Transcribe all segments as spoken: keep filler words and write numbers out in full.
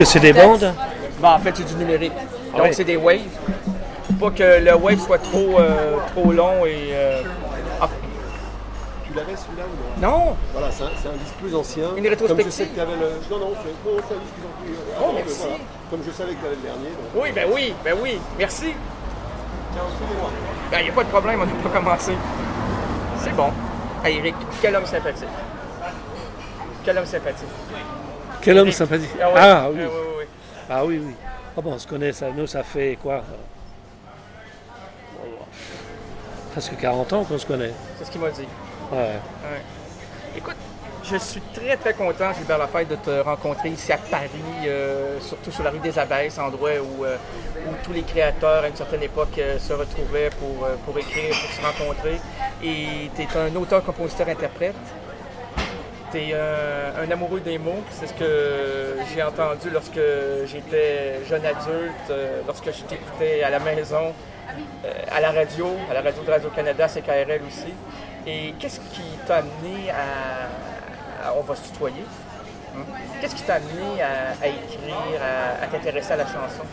C'est des bandes? Bon, en fait, c'est du numérique. Donc, Ouais. c'est des waves. Pas que le wave soit trop, euh, trop long et... euh, ah, Tu l'avais celui-là ou non? non! Voilà, c'est un, c'est un disque plus ancien. Une rétrospective. Comme je sais que tu avais le. Non, non, c'est non, c'est un disque plus ancien. Oh, Avant, merci. voilà. Comme je savais que tu avais le dernier. Donc... Oui, ben oui, ben oui. Merci. Tiens, excusez-moi. Ben, il n'y a pas de problème, on n'a pas commencé. C'est bon. Hey, Eric, quel homme sympathique. Quel homme sympathique. Quel homme Eric. sympathique. Ah, ouais. Ah oui. Ah, oui, oui, oui. Ah oui, oui. Ah bon, on se connaît, ça, nous, ça fait quoi? Presque quarante ans qu'on se connaît. C'est ce qu'il m'a dit. Ouais. Ouais. Écoute, je suis très très content, Gilbert Lafayette, de te rencontrer ici à Paris, euh, surtout sur la rue des Abbesses, endroit où, euh, où tous les créateurs à une certaine époque euh, se retrouvaient pour, euh, pour écrire, pour se rencontrer. Et tu es un auteur, compositeur, interprète. Tu es euh, un amoureux des mots, c'est ce que j'ai entendu lorsque j'étais jeune adulte, euh, lorsque je t'écoutais à la maison, euh, à la radio, à la radio de Radio-Canada, C K R L aussi. Et qu'est-ce qui t'a amené à, à- on va se tutoyer, hein? Qu'est-ce qui t'a amené à, à écrire, à, à t'intéresser à la chanson?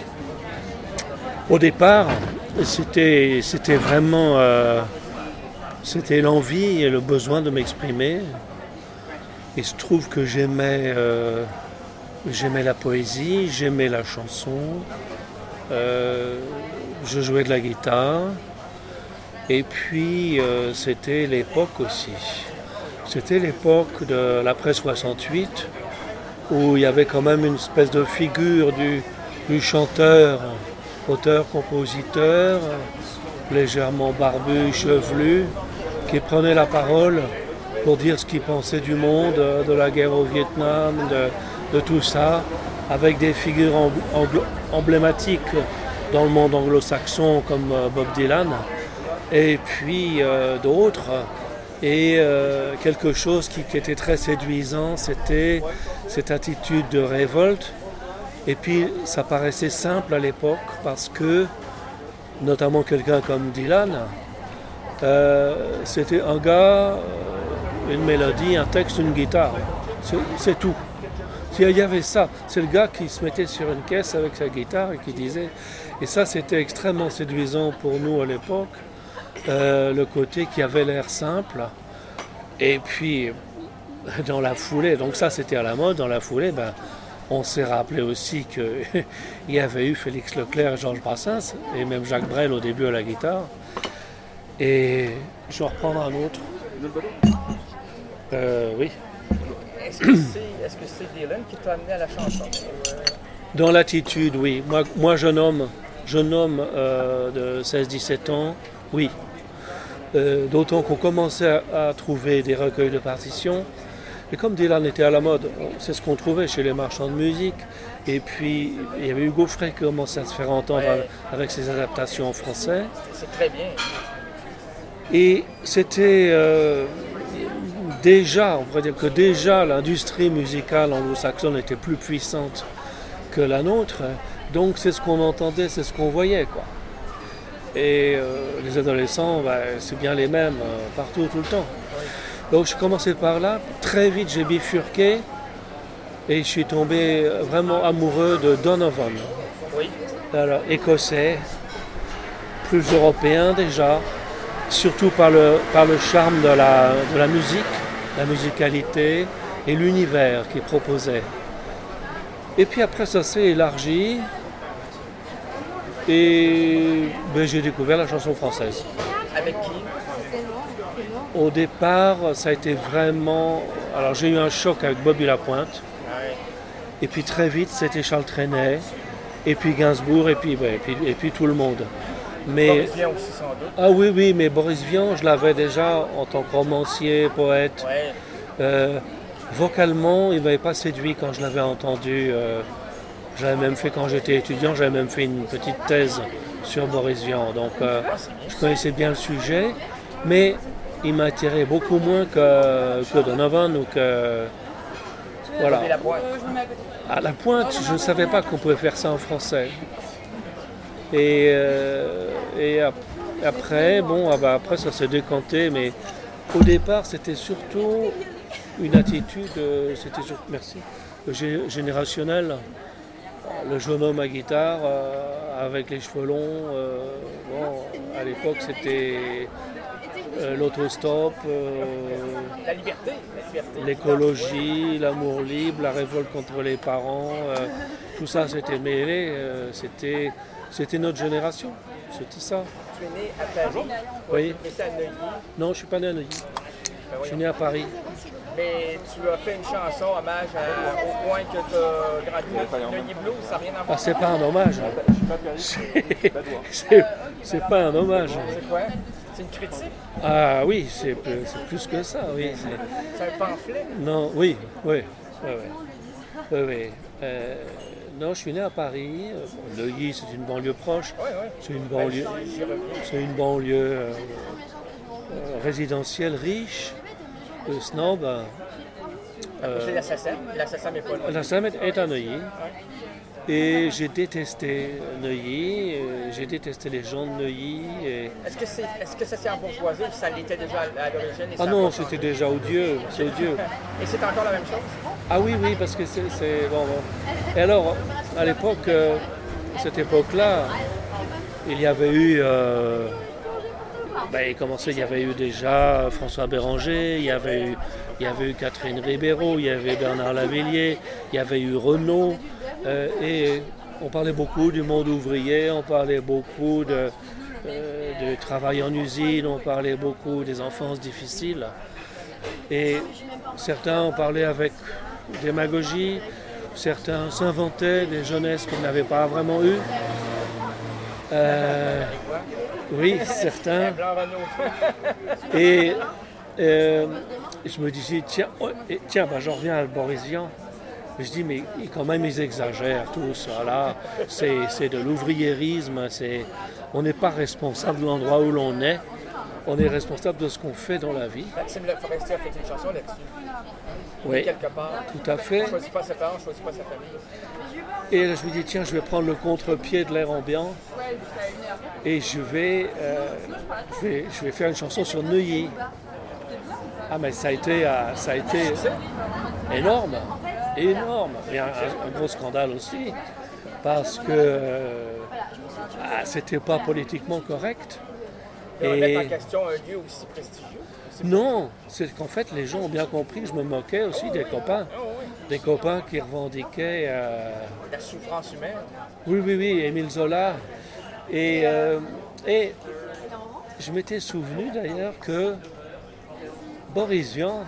Au départ, c'était, c'était vraiment euh, c'était l'envie et le besoin de m'exprimer. Il se trouve que j'aimais, euh, j'aimais la poésie, j'aimais la chanson, euh, je jouais de la guitare. Et puis, euh, c'était l'époque aussi. C'était l'époque de l'après soixante-huit, où il y avait quand même une espèce de figure du, du chanteur, auteur-compositeur, légèrement barbu, chevelu, qui prenait la parole pour dire ce qu'il pensait du monde, de la guerre au Vietnam, de, de tout ça, avec des figures em- anglo- emblématiques dans le monde anglo-saxon comme euh, Bob Dylan, et puis euh, d'autres. Et euh, quelque chose qui, qui était très séduisant, c'était cette attitude de révolte. Et puis ça paraissait simple à l'époque parce que, notamment quelqu'un comme Dylan, euh, c'était un gars, euh, une mélodie, un texte, une guitare. C'est, c'est tout. Il y avait ça. C'est le gars qui se mettait sur une caisse avec sa guitare et qui disait... Et ça, c'était extrêmement séduisant pour nous à l'époque. Euh, le côté qui avait l'air simple. Et puis, dans la foulée, donc ça c'était à la mode, dans la foulée, ben, on s'est rappelé aussi qu'il y avait eu Félix Leclerc et Georges Brassens, et même Jacques Brel au début à la guitare. Et je vais en reprendre un autre. Euh, oui. Est-ce que c'est, est-ce que c'est Dylan qui t'a amené à la chanson? Ou, euh, Dans l'attitude, oui. Moi, moi jeune homme, jeune homme euh, de seize dix-sept ans, oui. Euh, d'autant qu'on commençait à, à trouver des recueils de partitions. Et comme Dylan était à la mode, on- c'est ce qu'on trouvait chez les marchands de musique. Et puis, il y avait Hugo Frey qui commençait à se faire entendre Ouais. avec ses adaptations en français. c'est très bien. Et c'était euh, déjà, on pourrait dire que déjà l'industrie musicale anglo-saxonne était plus puissante que la nôtre. Donc c'est ce qu'on entendait, c'est ce qu'on voyait, quoi. Et euh, les adolescents, ben, c'est bien les mêmes euh, partout, tout le temps. Donc je commençais par là, très vite j'ai bifurqué et je suis tombé vraiment amoureux de Donovan. Oui. Alors, écossais, plus européen déjà, surtout par le, par le charme de la, de la musique, la musicalité et l'univers qu'il proposait. Et puis après ça s'est élargi et ben, j'ai découvert la chanson française. Avec qui? Au départ, ça a été vraiment... Alors j'ai eu un choc avec Bobby Lapointe, Ouais. et puis très vite c'était Charles Trenet, et puis Gainsbourg, et puis, ben, et puis, et puis tout le monde. Mais... Boris Vian aussi, sans doute. Ah oui, oui, mais Boris Vian, je l'avais déjà en tant que romancier, poète. Ouais. Euh, vocalement, il ne m'avait pas séduit quand je l'avais entendu. Euh, j'avais même fait, quand j'étais étudiant, j'avais même fait une petite thèse sur Boris Vian. Donc, euh, je connaissais bien le sujet, mais il m'attirait beaucoup moins que, que Donovan ou que... Voilà. Et la boîte. À la pointe, je ne savais pas qu'on pouvait faire ça en français. Et, euh, et ap- après, bon, ah bah après ça s'est décanté, mais au départ c'était surtout une attitude, euh, c'était sur- merci, gé- générationnel. Le jeune homme à guitare euh, avec les cheveux longs, euh, bon, à l'époque c'était euh, l'autostop, euh, La liberté, la liberté. l'écologie, l'amour libre, la révolte contre les parents, euh, tout ça s'était mêlé, euh, c'était, c'était notre génération, c'était ça. Tu es né à Paris, Oui. mais c'est à Neuilly. Non, je ne suis pas né à Neuilly, Ben je voyons. suis né à Paris. Mais tu as fait une chanson hommage à- au point que tu as grandi. Neuilly Blues, ça n'a rien à Ah, voir. c'est pas un hommage, Je suis pas Paris, c'est, pas droit. c'est, c'est pas un hommage. C'est quoi? C'est une critique? Ah oui, c'est, plus- c'est plus que ça, oui. c'est- C'est un pamphlet? Non, oui, oui, oui, oui. oui, oui. Euh, non, je suis né à Paris. Euh, Neuilly, c'est une banlieue proche. Oui, oui. C'est une banlieue, J'y reviens. c'est une banlieue euh, euh, résidentielle riche, de snob. Euh, C'est l'assassin. L'assassin n'est pas là. la Samet est à Neuilly. Et j'ai détesté Neuilly, euh, j'ai détesté les gens de Neuilly. Et... Est-ce que, c'est, est-ce que ça s'est embourgeoisé ou ça l'était déjà à, à l'origine? et ça Ah a non, pas c'était changé? déjà odieux, c'est odieux. Et c'est encore la même chose? Ah oui, oui, parce que c'est... c'est- bon, bon. Et alors, à l'époque, euh, cette époque-là, il y avait eu... Euh, ben, il commençait, il y avait eu déjà François Béranger, il y avait eu, il y avait eu Catherine Ribeiro, il y avait Bernard Lavilliers, il y avait eu Renaud. euh, et on parlait beaucoup du monde ouvrier, on parlait beaucoup de, euh, de travail en usine, on parlait beaucoup des enfances difficiles. Et certains en parlaient avec démagogie, certains s'inventaient des jeunesses qu'on n'avait pas vraiment eues. Euh, oui, certains. Blanc Renaud. Et euh, je me disais, tiens, oh, et, tiens ben, j'en reviens à Boris Vian. Je dis, mais quand même, ils exagèrent tous. Voilà. C'est, c'est de l'ouvriérisme. C'est, on n'est pas responsable de l'endroit où l'on est. On est responsable de ce qu'on fait dans la vie. Maxime Le Forestier a fait une chanson là-dessus. Oui, Quelque part. tout à fait. Ne choisit pas ses parents, ne choisit pas sa famille. Et là, je me dis, tiens, je vais prendre le contre-pied de l'air ambiant. Et je vais, euh, je vais, je vais faire une chanson sur Neuilly. Ah, mais ça a été, euh, ça a été énorme. Énorme. Et un, un gros scandale aussi. Parce que euh, ah, c'était pas politiquement correct. Et on met en Et question un lieu aussi prestigieux. C'est non, c'est qu'en fait, les gens ont bien compris que je me moquais aussi des copains. Oh, oui. Des copains qui revendiquaient. euh, La souffrance humaine. Oui, oui, oui, Émile Zola. Et, euh, et je m'étais souvenu d'ailleurs que Boris Vian,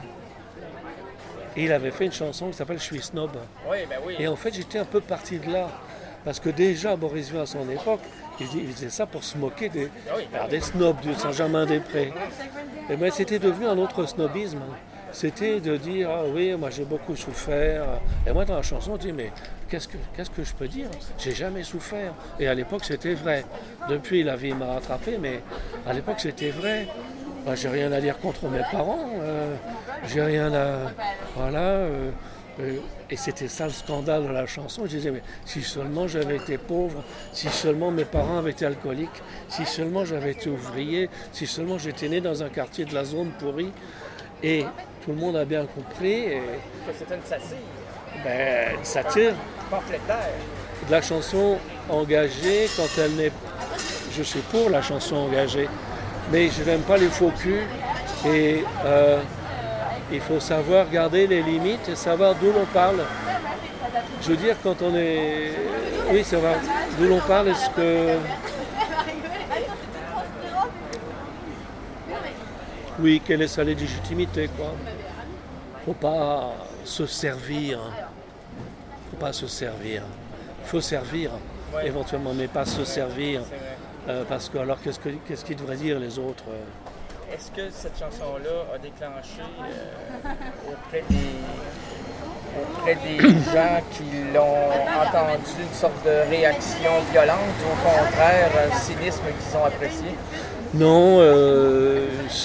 il avait fait une chanson qui s'appelle « Je suis snob ». Oui, ben oui. Et en fait, j'étais un peu parti de là. Parce que déjà, Boris Vian, à son époque, il dis- il faisait ça pour se moquer des, alors, des snobs du Saint-Germain-des-Prés. Et bien, c'était devenu un autre snobisme. C'était de dire, ah oui, moi j'ai beaucoup souffert. Et moi, dans la chanson, je dis, mais qu'est-ce que, qu'est-ce que je peux dire? J'ai jamais souffert. Et à l'époque, c'était vrai. Depuis, la vie m'a rattrapé, mais à l'époque, c'était vrai. Moi, j'ai rien à dire contre mes parents. euh, j'ai rien à... Voilà. euh, euh, et c'était ça le scandale de la chanson. Je disais, mais si seulement j'avais été pauvre, si seulement mes parents avaient été alcooliques, si seulement j'avais été ouvrier, si seulement j'étais né dans un quartier de la zone pourrie. Et tout le monde a bien compris. Et, Que c'était une satire. ben, une satire Pamphlétaire. de la chanson engagée quand elle n'est... Je suis pour la chanson engagée, mais je n'aime pas les faux culs. Et euh, il faut savoir garder les limites et savoir d'où l'on parle. Je veux dire, quand on est... Oui, savoir d'où l'on parle, est-ce que... Oui, quelle est sa légitimité, quoi. Faut pas se servir. Faut pas se servir. Faut servir, Ouais. éventuellement, mais pas se servir. C'est vrai. Euh, parce que, alors, qu'est-ce, que, qu'est-ce qu'ils devraient dire, les autres euh Est-ce que cette chanson-là a déclenché euh, auprès des auprès des gens qui l'ont entendu une sorte de réaction violente ou au contraire un cynisme qu'ils ont apprécié? Non, euh,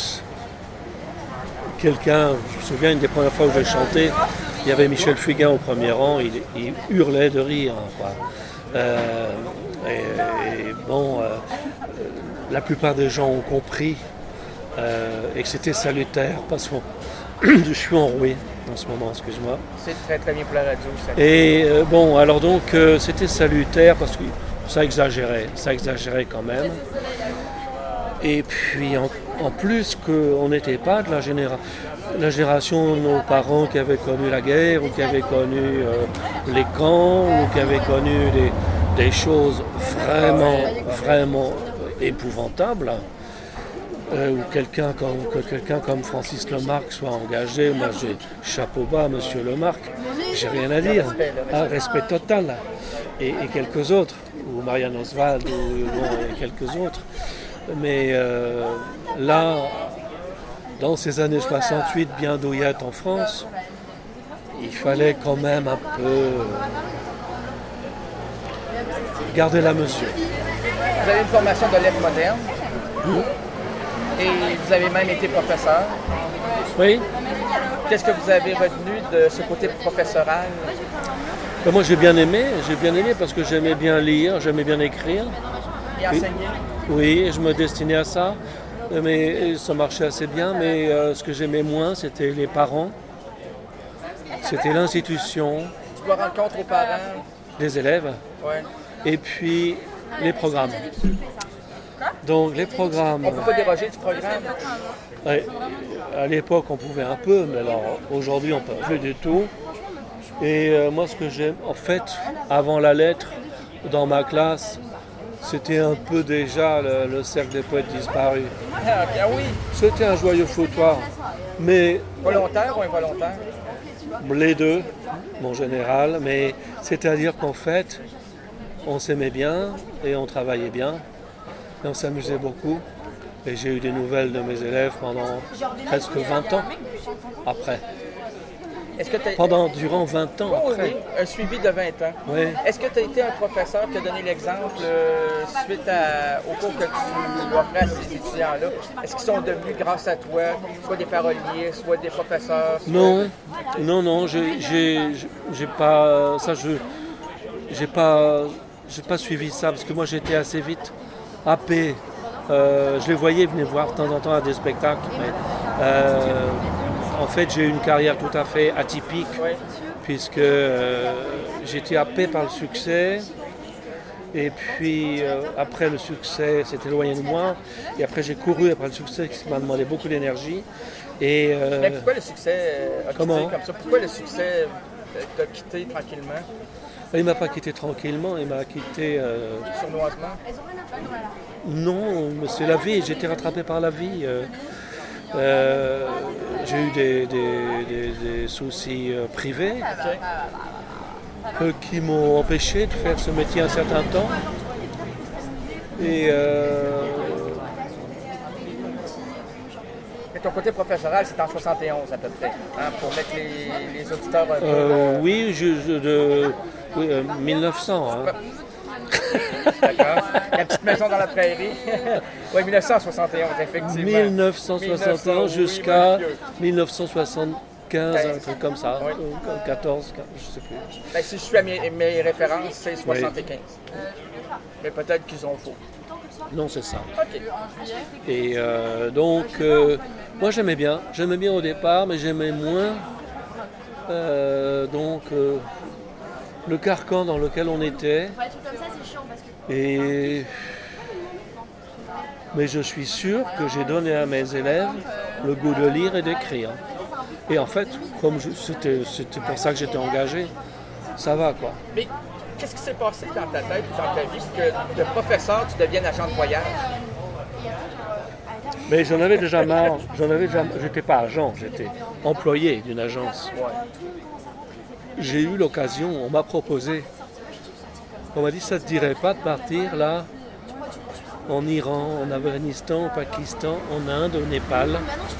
quelqu'un, je me souviens une des premières fois où j'ai chanté, il y avait Michel Fugain au premier rang, il, il hurlait de rire, quoi. Euh, et, et bon, euh, la plupart des gens ont compris euh, et que c'était salutaire parce qu'on Je suis enroué en ce moment, excuse-moi. C'est très très bien pour la radio. Ça. Et euh, bon, alors donc euh, c'était salutaire parce que ça exagérait, ça exagérait quand même. Et puis en, en plus qu'on n'était pas de la, généra- la génération de nos parents qui avaient connu la guerre ou qui avaient connu euh, les camps ou qui avaient connu des, des choses vraiment, vraiment épouvantables. Euh, ou quelqu'un comme, que quelqu'un comme Francis Lemarque soit engagé, moi j'ai chapeau bas, monsieur Lemarque, j'ai rien à dire, ah, respect total, et, et quelques autres, ou Marianne Oswald, ou bon, et quelques autres, mais euh, là, dans ces années soixante-huit bien douillettes en France, il fallait quand même un peu garder la mesure. Vous avez une formation de lettres modernes. Mmh. Et vous avez même été professeur. Oui. Qu'est-ce que vous avez retenu de ce côté professoral? Ben moi j'ai bien aimé, j'ai bien aimé parce que j'aimais bien lire, j'aimais bien écrire. Et enseigner? Oui, je me destinais à ça, mais ça marchait assez bien, mais euh, ce que j'aimais moins c'était les parents, c'était l'institution. Tu dois rencontrer aux parents? Des élèves. Ouais. Et puis les programmes. Donc les programmes. On ne peut pas déroger du programme? Ouais, à l'époque on pouvait un peu, mais alors aujourd'hui on ne peut plus du tout. Et euh, moi ce que j'aime, en fait, avant la lettre, dans ma classe, c'était un peu déjà le, le cercle des poètes disparus. Ah, okay. Ah oui. C'était un joyeux foutoir, mais volontaire ou involontaire? Les deux, mon général, mais c'est-à-dire qu'en fait, on s'aimait bien et on travaillait bien. Et on s'amusait beaucoup. Et j'ai eu des nouvelles de mes élèves pendant presque vingt ans après. Est-ce que pendant, durant vingt ans oh, après. Oui, un suivi de vingt ans. Oui. Est-ce que tu as été un professeur qui a donné l'exemple euh, suite à, au cours que tu offrais à ces étudiants-là? Est-ce qu'ils sont devenus, grâce à toi, soit des paroliers, soit des professeurs? Soit... Non, non, non, j'ai, j'ai, j'ai pas... Ça, je... J'ai pas... J'ai pas suivi ça, parce que moi, j'étais assez vite happé. Euh, je les voyais venir voir de temps en temps à des spectacles. Mais, euh, en fait, j'ai eu une carrière tout à fait atypique, oui. puisque euh, j'étais happé par le succès. Et puis, euh, après le succès, s'est éloigné de moi. Et après, j'ai couru après le succès, qui m'a demandé beaucoup d'énergie. Et, euh, mais pourquoi le succès a quitté comment? comme ça? Pourquoi le succès t'a quitté tranquillement? Il ne m'a pas quitté tranquillement, il m'a quitté... Euh... Sournoisement? Non, c'est la vie, j'ai été rattrapé par la vie. Euh, euh, j'ai eu des, des, des, des soucis euh, privés okay. euh, qui m'ont empêché de faire ce métier un certain temps. Et... Euh... Et ton côté professoral, c'est en soixante et onze à peu près, hein, pour mettre les, les auditeurs un peu... Euh, oui, je, je, de, oui euh, mille neuf cents. Hein. D'accord. La petite maison dans la prairie. Oui, mille neuf cent soixante et onze, effectivement. mille neuf cent soixante et onze jusqu'à mille neuf cent soixante-quinze, un truc comme ça. Oui. quatorze, je ne sais plus. Ben, si je suis à mes, mes références, c'est soixante-quinze. Oui. Mais peut-être qu'ils ont faux. Non, c'est ça. Okay. Et euh, donc, euh, moi j'aimais bien. J'aimais bien au départ, mais j'aimais moins euh, donc euh, le carcan dans lequel on était. Et mais je suis sûr que j'ai donné à mes élèves le goût de lire et d'écrire. Et en fait, comme je, c'était, c'était pour ça que j'étais engagé, ça va quoi. Mais qu'est-ce qui s'est passé dans ta tête, dans ta vie, que de professeur, tu deviennes agent de voyage? Mais j'en avais déjà marre. J'en avais déjà. J'étais pas agent, j'étais employé d'une agence. Ouais. J'ai eu l'occasion, on m'a proposé. On m'a dit, ça ne te dirait pas de partir là, en Iran, en Afghanistan, au Pakistan, en Inde, au Népal.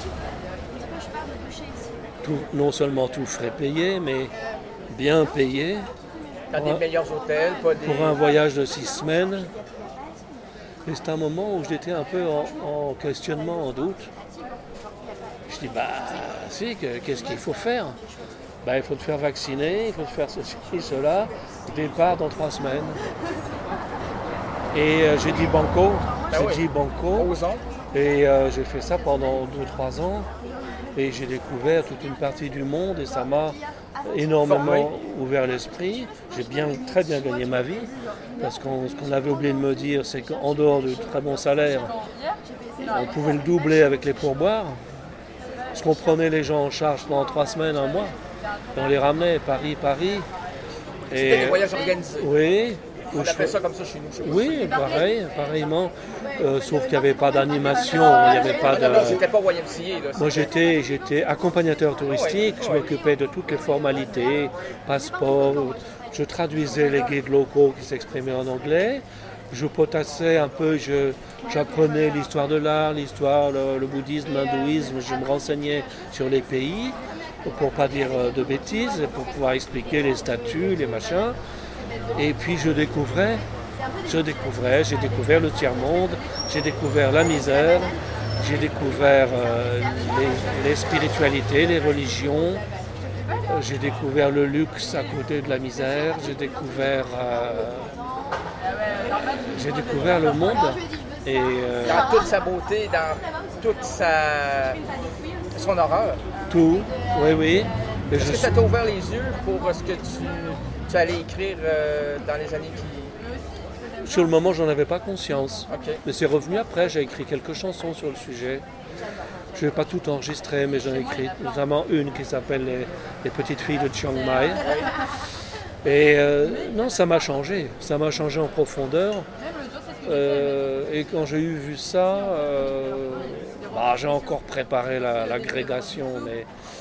Tout, non seulement tout frais payé, mais bien payé. Dans des meilleurs hôtels, pas des... Pour un voyage de six semaines. Et c'est un moment où j'étais un peu en, en questionnement, en doute. Je dis, bah si, que, qu'est-ce qu'il faut faire? Bah, il faut te faire vacciner, il faut te faire ceci, cela. Départ dans trois semaines. Et euh, j'ai dit banco, ben j'ai oui. dit banco. Osons. Et euh, j'ai fait ça pendant deux trois ans. Et j'ai découvert toute une partie du monde et ça m'a énormément ouvert l'esprit. J'ai bien, très bien gagné ma vie parce que ce qu'on avait oublié de me dire, c'est qu'en dehors du très bon salaire, on pouvait le doubler avec les pourboires. Parce qu'on prenait les gens en charge pendant trois semaines, un mois. Et on les ramenait Paris, Paris. C'était des voyages organisés. Oui. On appelle ça comme ça chez nous. Chez oui, pareil, pareillement. Euh, sauf qu'il n'y avait pas d'animation, il n'y avait pas de... Non, non, c'était pas Y M C A. Là, Moi, j'étais, j'étais accompagnateur touristique, je m'occupais de toutes les formalités, passeport, je traduisais les guides locaux qui s'exprimaient en anglais, je potassais un peu, je, j'apprenais l'histoire de l'art, l'histoire, le, le bouddhisme, l'hindouisme, je me renseignais sur les pays, pour ne pas dire de bêtises, pour pouvoir expliquer les statuts, les machins. Et puis je découvrais, je découvrais, j'ai découvert le tiers-monde, j'ai découvert la misère, j'ai découvert euh, les, les spiritualités, les religions, euh, j'ai découvert le luxe à côté de la misère, j'ai découvert, euh, j'ai découvert le monde. Et, euh, dans toute sa beauté, dans toute sa, son horreur. Tout, oui, oui. Et Est-ce je que suis... ça t'a ouvert les yeux pour ce que tu, tu allais écrire euh, dans les années qui... Sur le moment, j'en avais pas conscience. Okay. Mais c'est revenu après, j'ai écrit quelques chansons sur le sujet. Je n'ai pas tout enregistré, mais j'en ai écrit notamment une qui s'appelle les, les petites filles de Chiang Mai. Et euh, non, ça m'a changé. Ça m'a changé en profondeur. Euh, et quand j'ai eu vu ça, euh, bah, j'ai encore préparé la, l'agrégation, mais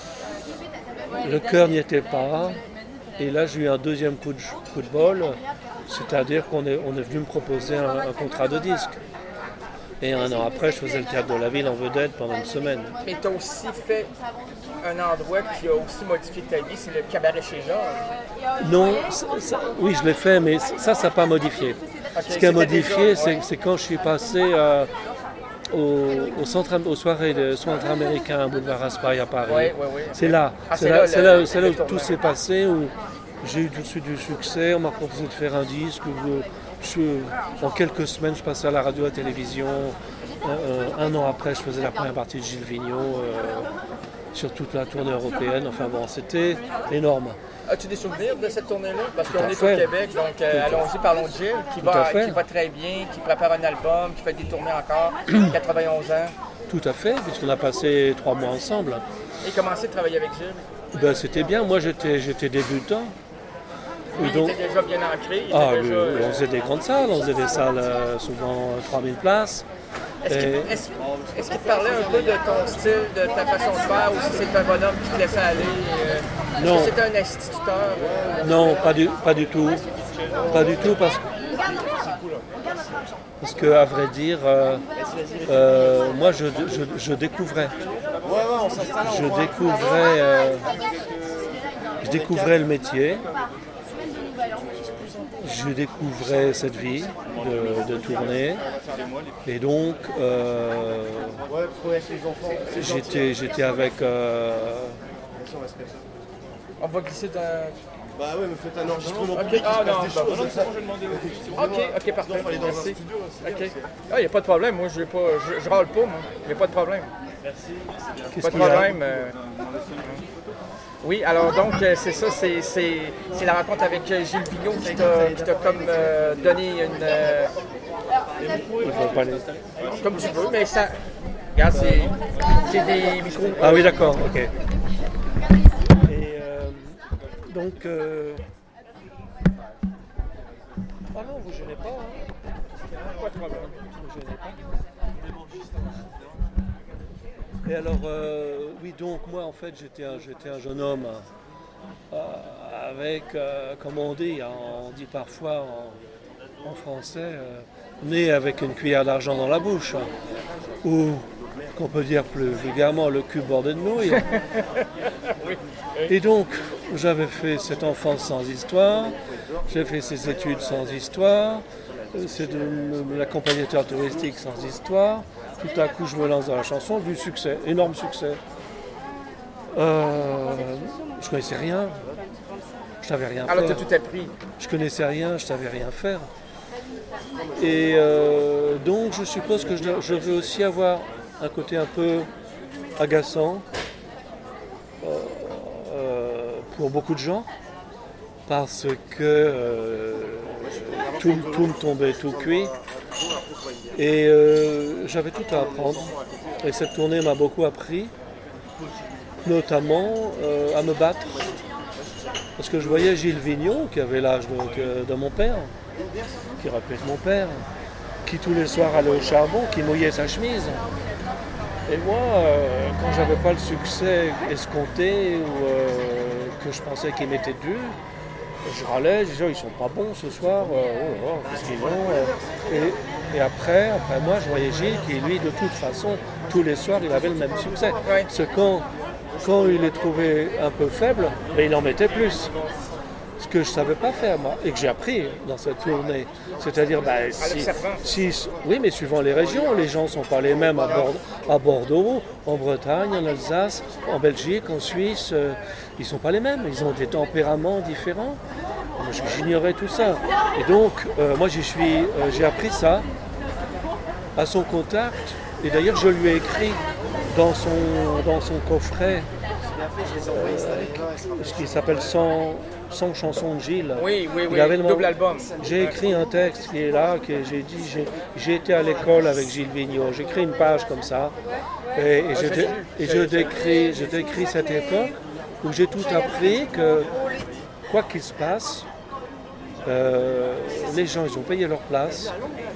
le cœur n'y était pas. Et là, j'ai eu un deuxième coup de, coup de bol, c'est-à-dire qu'on est, on est venu me proposer un, un contrat de disque. Et un an après, je faisais le théâtre de la ville en vedette pendant une semaine. Mais tu as aussi fait un endroit qui a aussi modifié ta vie, c'est le cabaret chez Georges. Non, ça, ça, oui, je l'ai fait, mais ça, ça n'a pas modifié. Okay, Ce qui a modifié, déjà, c'est, ouais. c'est quand je suis passé euh, au, au centre, aux soirées de centre américain à Boulevard Raspail à Paris. Ouais, ouais, ouais. C'est là, ah, c'est, c'est là, là, c'est le, là, c'est là où tout s'est passé, où j'ai eu tout de suite du succès, on m'a proposé de faire un disque. Je, en quelques semaines, je passais à la radio, à la télévision. Euh, un an après, je faisais la première partie de Gilles Vigneault euh, sur toute la tournée européenne. Enfin bon, c'était énorme. As-tu des souvenirs de cette tournée-là? Parce qu'on est fait. Au Québec, donc euh, allons-y, parlons de Gilles, qui va, qui va très bien, qui prépare un album, qui fait des tournées encore, quatre-vingt-onze ans. Tout à fait, puisqu'on a passé trois mois ensemble. Et comment c'est de travailler avec Gilles? Ben, c'était bien, moi j'étais, j'étais débutant. Oui, donc, il était déjà bien ancré. Il ah, déjà, le, euh... on faisait des grandes salles, on faisait des salles euh, souvent trois mille places. Est-ce, et... qu'il, est-ce, est-ce qu'il te parlait un peu de ton style, de ta façon de faire, ou si c'est un bonhomme qui te laissait aller? Euh, est-ce non. que c'était un instituteur? Euh, non, pas du, pas du tout. Pas du tout, parce que, parce que à vrai dire, euh, euh, moi je, je, je découvrais. Je découvrais, euh, je découvrais le métier. Je découvrais cette vie de, de tournée et donc euh, j'étais, j'étais avec... Euh... On va glisser dans... Bah ouais, mais faites un enregistrement. Ok, ah non, bah, non, non, je demandais Ok, ok, parfait. Non, fallait dans Merci. un studio aussi. Ok. Ah, il n'y a pas de problème, moi je, pas, je, je râle pas, moi. Il n'y a pas de problème. Merci. Pas de problème. Euh... Oui, alors donc c'est ça, c'est, c'est, c'est la rencontre avec Gilles Vigneault qui t'a, qui t'a comme euh, donné une... Euh, comme tu veux, mais ça... Regarde, c'est, c'est des micros... Euh, ah oui, d'accord, ok. Et euh, donc... Euh... Ah non, vous ne gênez pas, hein. Pas de problème. Vous gênez pas. Et alors, euh, oui, donc moi, en fait, j'étais un, j'étais un jeune homme euh, avec, euh, comme on dit, on dit parfois en, en français, euh, né avec une cuillère d'argent dans la bouche, ou, qu'on peut dire plus vulgairement, le cul bordé de nouilles. Et donc, j'avais fait cette enfance sans histoire, j'ai fait ces études sans histoire, c'est de, de l'accompagnateur touristique sans histoire. Tout à coup, je me lance dans la chanson, du succès, énorme succès. Euh, je connaissais rien, je savais rien Alors faire. Alors, tu as tout appris. Je connaissais rien, je savais rien faire. Et euh, donc, je suppose que je, je veux aussi avoir un côté un peu agaçant, pour beaucoup de gens, parce que euh, tout, tout me tombait tout cuit. Et euh, j'avais tout à apprendre. Et cette tournée m'a beaucoup appris, notamment euh, à me battre. Parce que je voyais Gilles Vigneault, qui avait l'âge donc, euh, de mon père, qui rappelait mon père, qui tous les soirs allait au charbon, qui mouillait sa chemise. Et moi, euh, quand j'avais pas le succès escompté ou euh, que je pensais qu'il m'était dû, je râlais, je disais, ils sont pas bons ce soir, euh, oh, oh, qu'est-ce qu'ils ont euh. et, et après, après moi, je voyais Gilles qui, lui, de toute façon, tous les soirs, il avait le même succès. Ouais. Parce que quand, quand il est trouvé un peu faible, ben, il en mettait plus. Ce que je ne savais pas faire, moi, et que j'ai appris dans cette tournée. C'est-à-dire, ben, si, si, oui, mais suivant les régions, les gens ne sont pas les mêmes à, Bord, à Bordeaux, en Bretagne, en Alsace, en Belgique, en Suisse. Euh, ils ne sont pas les mêmes, ils ont des tempéraments différents. Moi, j'ignorais tout ça. Et donc, euh, moi, j'y suis, euh, j'ai appris ça à son contact. Et d'ailleurs, je lui ai écrit dans son, dans son coffret, euh, ce qui s'appelle cent, cent chansons de Gilles. Oui, oui, oui, il avait le double album. J'ai écrit un texte qui est là, que j'ai dit, j'ai, j'ai été à l'école avec Gilles Vigneault. J'ai écrit une page comme ça. Et, et, je, dé, et je, décris, je décris cette époque où j'ai tout appris que, quoi qu'il se passe, euh, les gens, ils ont payé leur place.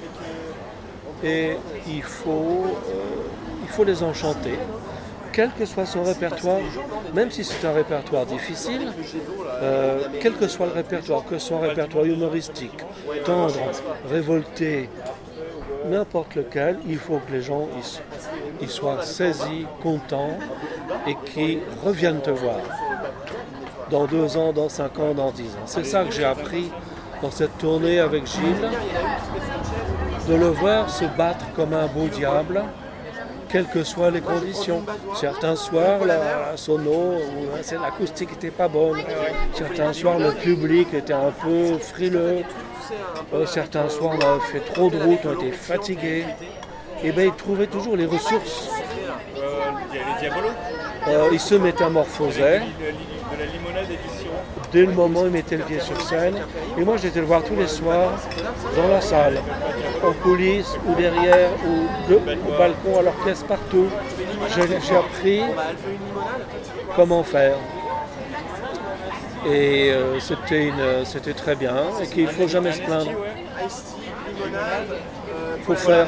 Et il faut, euh, il faut les enchanter, quel que soit son répertoire, même si c'est un répertoire difficile, euh, quel que soit le répertoire, que ce soit un répertoire humoristique, tendre, révolté, n'importe lequel, il faut que les gens ils, ils soient saisis, contents et qu'ils reviennent te voir dans deux ans, dans cinq ans, dans dix ans. C'est ça que j'ai appris dans cette tournée avec Gilles, de le voir se battre comme un beau diable, quelles que soient les conditions. Certains soirs, la, la sono, l'acoustique n'était pas bonne. Certains soirs, le public était un peu frileux. Euh, certains soirs, on avait fait trop de route, on était fatigués. Et bien, il trouvait toujours les ressources. Euh, les diabolos euh, Il se métamorphosait. De la limonade édition. Dès le moment où il mettait le pied sur scène. Et moi, j'étais le voir tous les soirs dans la salle, en coulisses ou derrière, ou de, au balcon, à l'orchestre, partout. J'ai, j'ai appris comment faire. Et euh, c'était, une, c'était très bien, et qu'il ne faut jamais se plaindre. Il faut faire.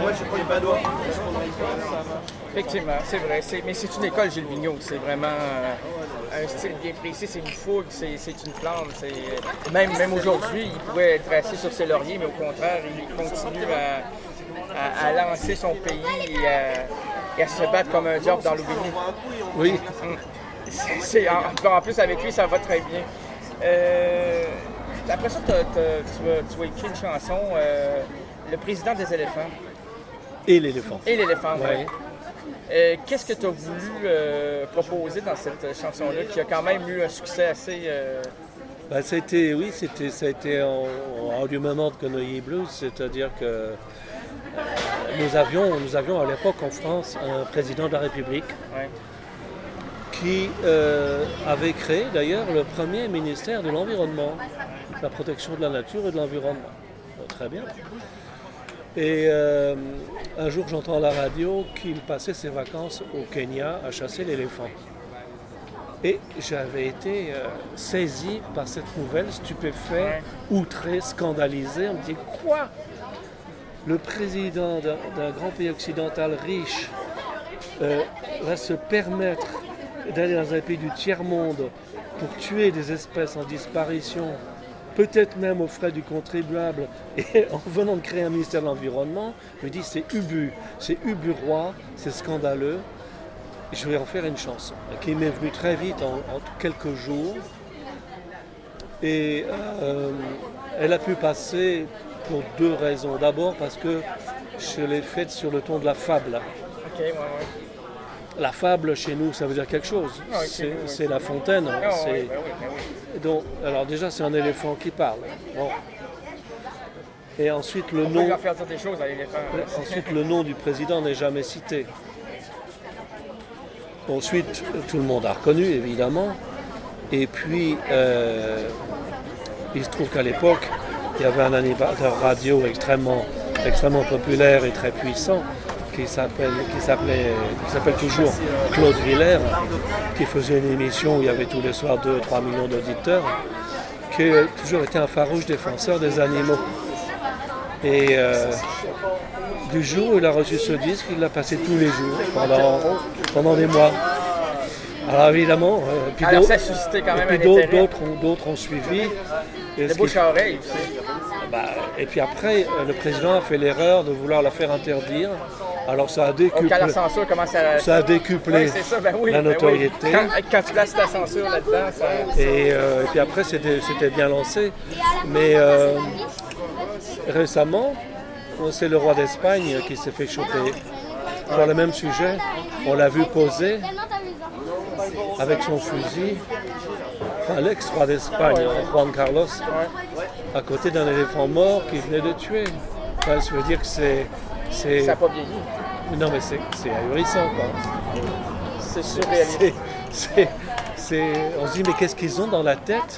Effectivement, c'est vrai. C'est, mais c'est une école, Gilles Vigneault. C'est vraiment euh, un style bien précis. C'est une fougue, c'est, c'est une flamme. C'est... Même, même aujourd'hui, il pourrait être assis sur ses lauriers, mais au contraire, il continue à, à, à lancer son pays et à, et à se battre comme un diable dans l'oubli. Oui. C'est, c'est, en, en plus, avec lui, ça va très bien. Euh, après ça, t'as, t'as, tu, as, tu as écrit une chanson, euh, Le président des éléphants. Et l'éléphant. Et l'éléphant, oui. Ouais. Euh, qu'est-ce que tu as voulu euh, proposer dans cette chanson-là, qui a quand même eu un succès assez... Euh... Ben, ça a été, oui, c'était, ça a été en, en du moment de Conoilly Blues, c'est-à-dire que euh, nous, avions, nous avions à l'époque en France un président de la République Ouais. qui euh, avait créé d'ailleurs le premier ministère de l'Environnement, de la protection de la nature et de l'environnement. Bon, très bien. Et euh, un jour, j'entends à la radio qu'il passait ses vacances au Kenya à chasser l'éléphant. Et j'avais été euh, saisi par cette nouvelle, stupéfait, outré, scandalisé. On me dit, quoi ? Le président d'un, d'un grand pays occidental riche euh, va se permettre d'aller dans un pays du tiers-monde pour tuer des espèces en disparition, peut-être même aux frais du contribuable, et en venant de créer un ministère de l'Environnement, je me dis c'est ubu, c'est uburois, c'est scandaleux, et je vais en faire une chanson, qui m'est venue très vite, en, en quelques jours, et euh, elle a pu passer pour deux raisons. D'abord parce que je l'ai faite sur le ton de la fable. OK, ouais, ouais. La fable, chez nous, ça veut dire quelque chose. Ah, okay, c'est, oui, oui. c'est La Fontaine. Ah, c'est... oui, ben oui, ben oui. Donc, alors déjà, c'est un éléphant qui parle. Bon. Et ensuite, le On nom... peut leur faire dire des choses à l'éléphant. Ensuite, le nom du président n'est jamais cité. Ensuite, tout le monde a reconnu, évidemment. Et puis, euh, il se trouve qu'à l'époque, il y avait un animateur radio extrêmement, extrêmement populaire et très puissant qui s'appelle, qui s'appelait, qui s'appelle toujours Claude Villers, qui faisait une émission où il y avait tous les soirs deux à trois millions d'auditeurs, qui a toujours été un farouche défenseur des animaux. Et euh, du jour où il a reçu ce disque, il l'a passé tous les jours, pendant, pendant des mois. Alors évidemment, euh, puis Alors d'autres, ça a suscité quand même et un puis d'autres, intérêt. d'autres, ont, d'autres ont suivi. Et, Le ce bouche qui- à oreille aussi. bah, et puis après, euh, le président a fait l'erreur de vouloir la faire interdire. Alors ça a Donc quand décuplé, la censure commence à... ça a décuplé Oui, c'est ça, ben oui, la ben oui. notoriété. Quand, quand tu places ta censure là-dedans, ça... Et, euh, et puis après, c'était, c'était bien lancé. Mais euh, récemment, c'est le roi d'Espagne qui s'est fait choper sur le même sujet. On l'a vu poser avec son fusil, enfin, l'ex-roi d'Espagne, Juan Carlos, à côté d'un éléphant mort qu'il venait de tuer. Enfin, je veux dire que c'est... c'est... Ça n'a pas vieilli. Non, mais c'est, c'est ahurissant, quoi. C'est surréaliste. C'est, c'est, c'est- On se dit, mais qu'est-ce qu'ils ont dans la tête?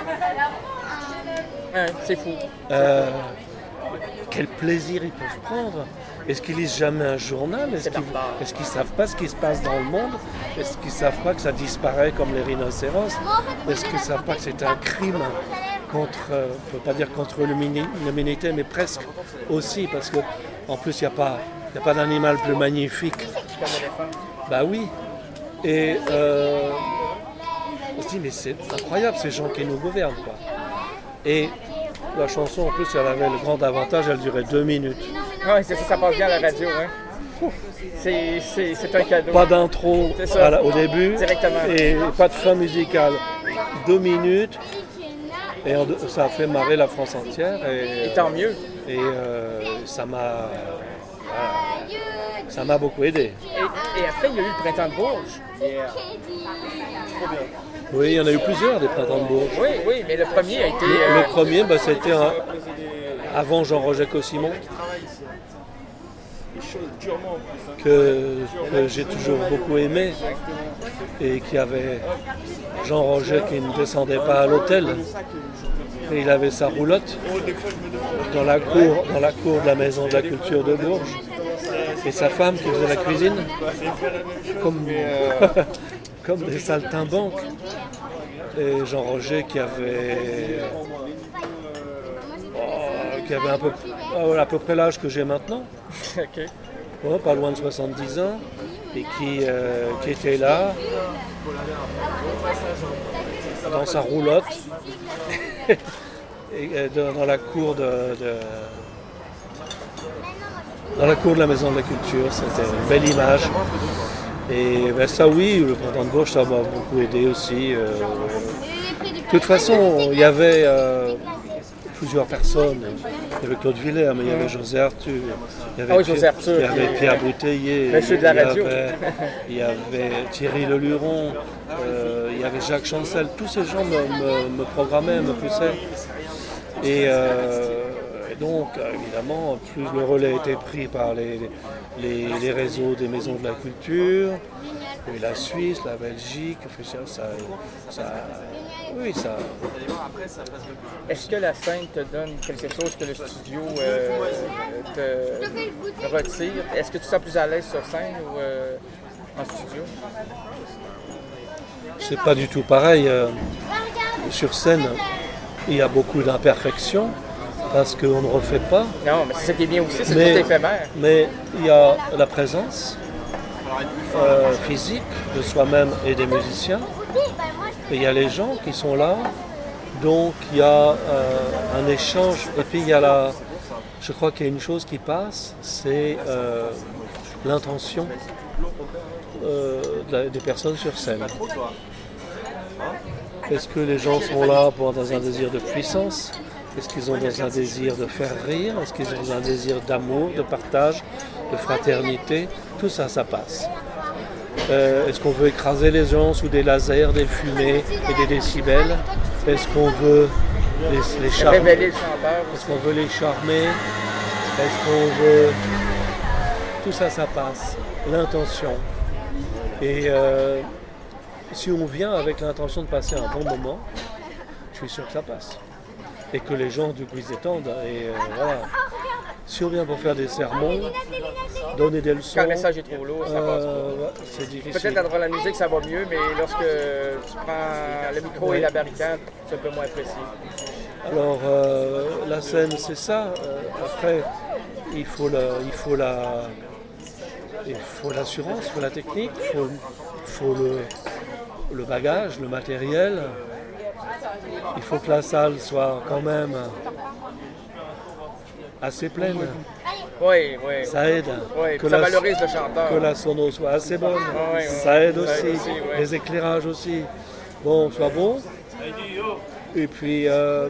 Ouais, c'est fou. Euh, Quel plaisir ils peuvent prendre. Est-ce qu'ils lisent jamais un journal? Est-ce C'est qu'ils barbare. est-ce qu'ils savent pas ce qui se passe dans le monde? Est-ce qu'ils savent pas que ça disparaît comme les rhinocéros? Est-ce qu'ils savent pas que c'est un crime contre, euh, on peut pas dire contre l'humani- l'humanité, mais presque aussi, parce que en plus il n'y a pas, il y a pas d'animal plus magnifique. Comme l'éléphant. Bah oui. Et euh, on se dit, mais c'est incroyable ces gens qui nous gouvernent, quoi. Et la chanson, en plus, elle avait le grand avantage, elle durait deux minutes. Oui, c'est ça, ça passe bien à la radio. Hein. C'est, c'est, c'est un cadeau. Pas d'intro C'est ça. à la- au début. Directement. Et pas de fin musicale. Deux minutes. Et en deux- ça a fait marrer la France entière. Et, Et tant mieux. et, euh, ça m'a voilà, ça m'a beaucoup aidé. Et, et après, il y a eu le printemps de Bourges. Oui, il y en a eu plusieurs des printemps de Bourges. Oui, oui, mais le premier a été... Le, euh, le premier, bah, c'était un- avant Jean-Roger Cossimon, que, que j'ai toujours beaucoup aimé et qui avait Jean-Roger qui ne descendait pas à l'hôtel. Et il avait sa roulotte dans la cour, dans la cour de la maison de la culture de Bourges. Et sa femme qui faisait la cuisine, comme, comme des saltimbanques. Et Jean-Roger qui avait, oh, qui avait un peu, ah, voilà, à peu près l'âge que j'ai maintenant, OK. oh, pas loin de soixante-dix ans, et qui, euh, qui était là, dans sa roulotte, et, euh, dans, dans la cour de, de- dans la cour de la maison de la culture. C'était une belle image. Et ben, ça oui, le printemps de Bourges, ça m'a beaucoup aidé aussi. euh. De toute façon, il y avait euh, plusieurs personnes. Il y avait Claude Villers, mais il y avait José Arthur. Il y avait, Ah oui, José Pierre- Arthur, il y avait qui est- Pierre Bouteiller. Monsieur de la il y radio. avait- Il y avait Thierry Leluron. euh, il y avait Jacques Chancel. Tous ces gens me, me- me programmaient, me poussaient. Et, euh, et donc, évidemment, plus le relais était pris par les, les, les réseaux des maisons de la culture, et la Suisse, la Belgique, ça, ça, ça- oui, ça, Est-ce que la scène te donne quelque chose que le studio euh, te retire? Est-ce que tu te sens plus à l'aise sur scène ou euh, en studio? c'est pas du tout pareil. euh, Sur scène, il y a beaucoup d'imperfections parce qu'on ne refait pas, Non, mais c'est ça qui est bien aussi, c'est Mais- le côté éphémère. mais il y a la présence euh, physique de soi-même et des musiciens. Et il y a les gens qui sont là, donc il y a euh, un échange. Et puis il y a la, je crois qu'il y a une chose qui passe, c'est euh, l'intention euh, de la- des personnes sur scène. Est-ce que les gens sont là pour dans un désir de puissance? Est-ce qu'ils ont dans un désir de faire rire? Est-ce qu'ils ont dans un désir d'amour, de partage, de fraternité? Tout ça, ça passe. Euh, est-ce qu'on veut écraser les gens sous des lasers, des fumées et des décibels? Est-ce qu'on veut les, les charmer? Révéler le chanteur Est-ce aussi. qu'on veut les charmer? Est-ce qu'on veut... Tout ça, ça passe. L'intention. Et, euh, si on vient avec l'intention de passer un bon moment, je suis sûr que ça passe. Et que les gens du coup ils s'étendent. Et euh, voilà. Si on vient pour faire des sermons, donner des leçons. Quand le message est trop lourd, ça passe euh, pas. c'est difficile. Peut-être à travers la musique, ça va mieux, mais lorsque tu prends le micro Oui. et la barricade, c'est un peu moins précis. Alors euh, la scène c'est ça. Euh, après il faut la, il faut la, il faut l'assurance, il faut la technique, il faut, il faut le, le bagage, le matériel. Il faut que la salle soit quand même assez pleine. Oui, oui. Ça aide. Oui, que ça la, valorise le chanteur. que la sono soit assez bonne. Ah, oui, oui. Ça aide aussi. Ça aide aussi, oui. Les éclairages aussi. Bon, soit bon. Et puis euh,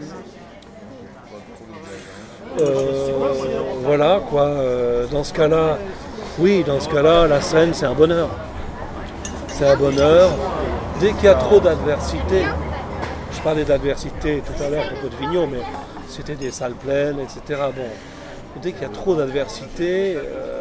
euh, voilà quoi. Euh, dans ce cas-là, oui, dans ce cas-là, la scène c'est un bonheur. C'est un bonheur. Dès qu'il y a trop d'adversité, je parlais d'adversité tout à l'heure à propos de Vignon, mais c'était des salles pleines, et cetera. Bon, dès qu'il y a trop d'adversité, euh,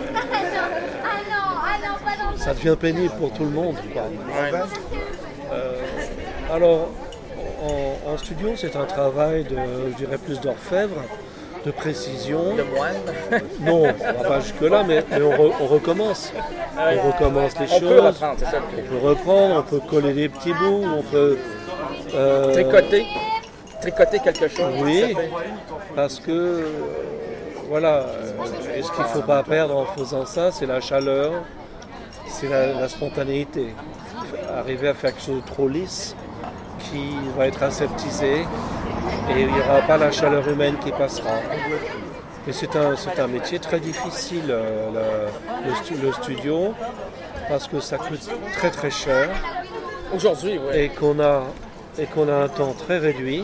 ça devient pénible pour tout le monde, quoi. Ouais. Euh, alors, en, en studio, c'est un travail de, je dirais, plus d'orfèvre, de précision. De moine. Non, on ne va pas jusque-là, mais, mais on, re- on recommence. On recommence les On choses. peut reprendre, c'est ça. On peut reprendre, on peut coller des petits bouts, on peut... euh, Tricoter. Tricoter quelque chose. Oui, ça fait- parce que, euh, voilà, euh, et ce qu'il ne faut pas perdre en faisant ça, c'est la chaleur, c'est la, la spontanéité. Arriver à faire quelque chose de trop lisse, qui va être aseptisé, et il n'y aura pas la chaleur humaine qui passera. Et c'est un, c'est un métier très difficile, euh, le, le stu- le studio, parce que ça coûte très très cher, Aujourd'hui, oui. et qu'on a, et qu'on a un temps très réduit,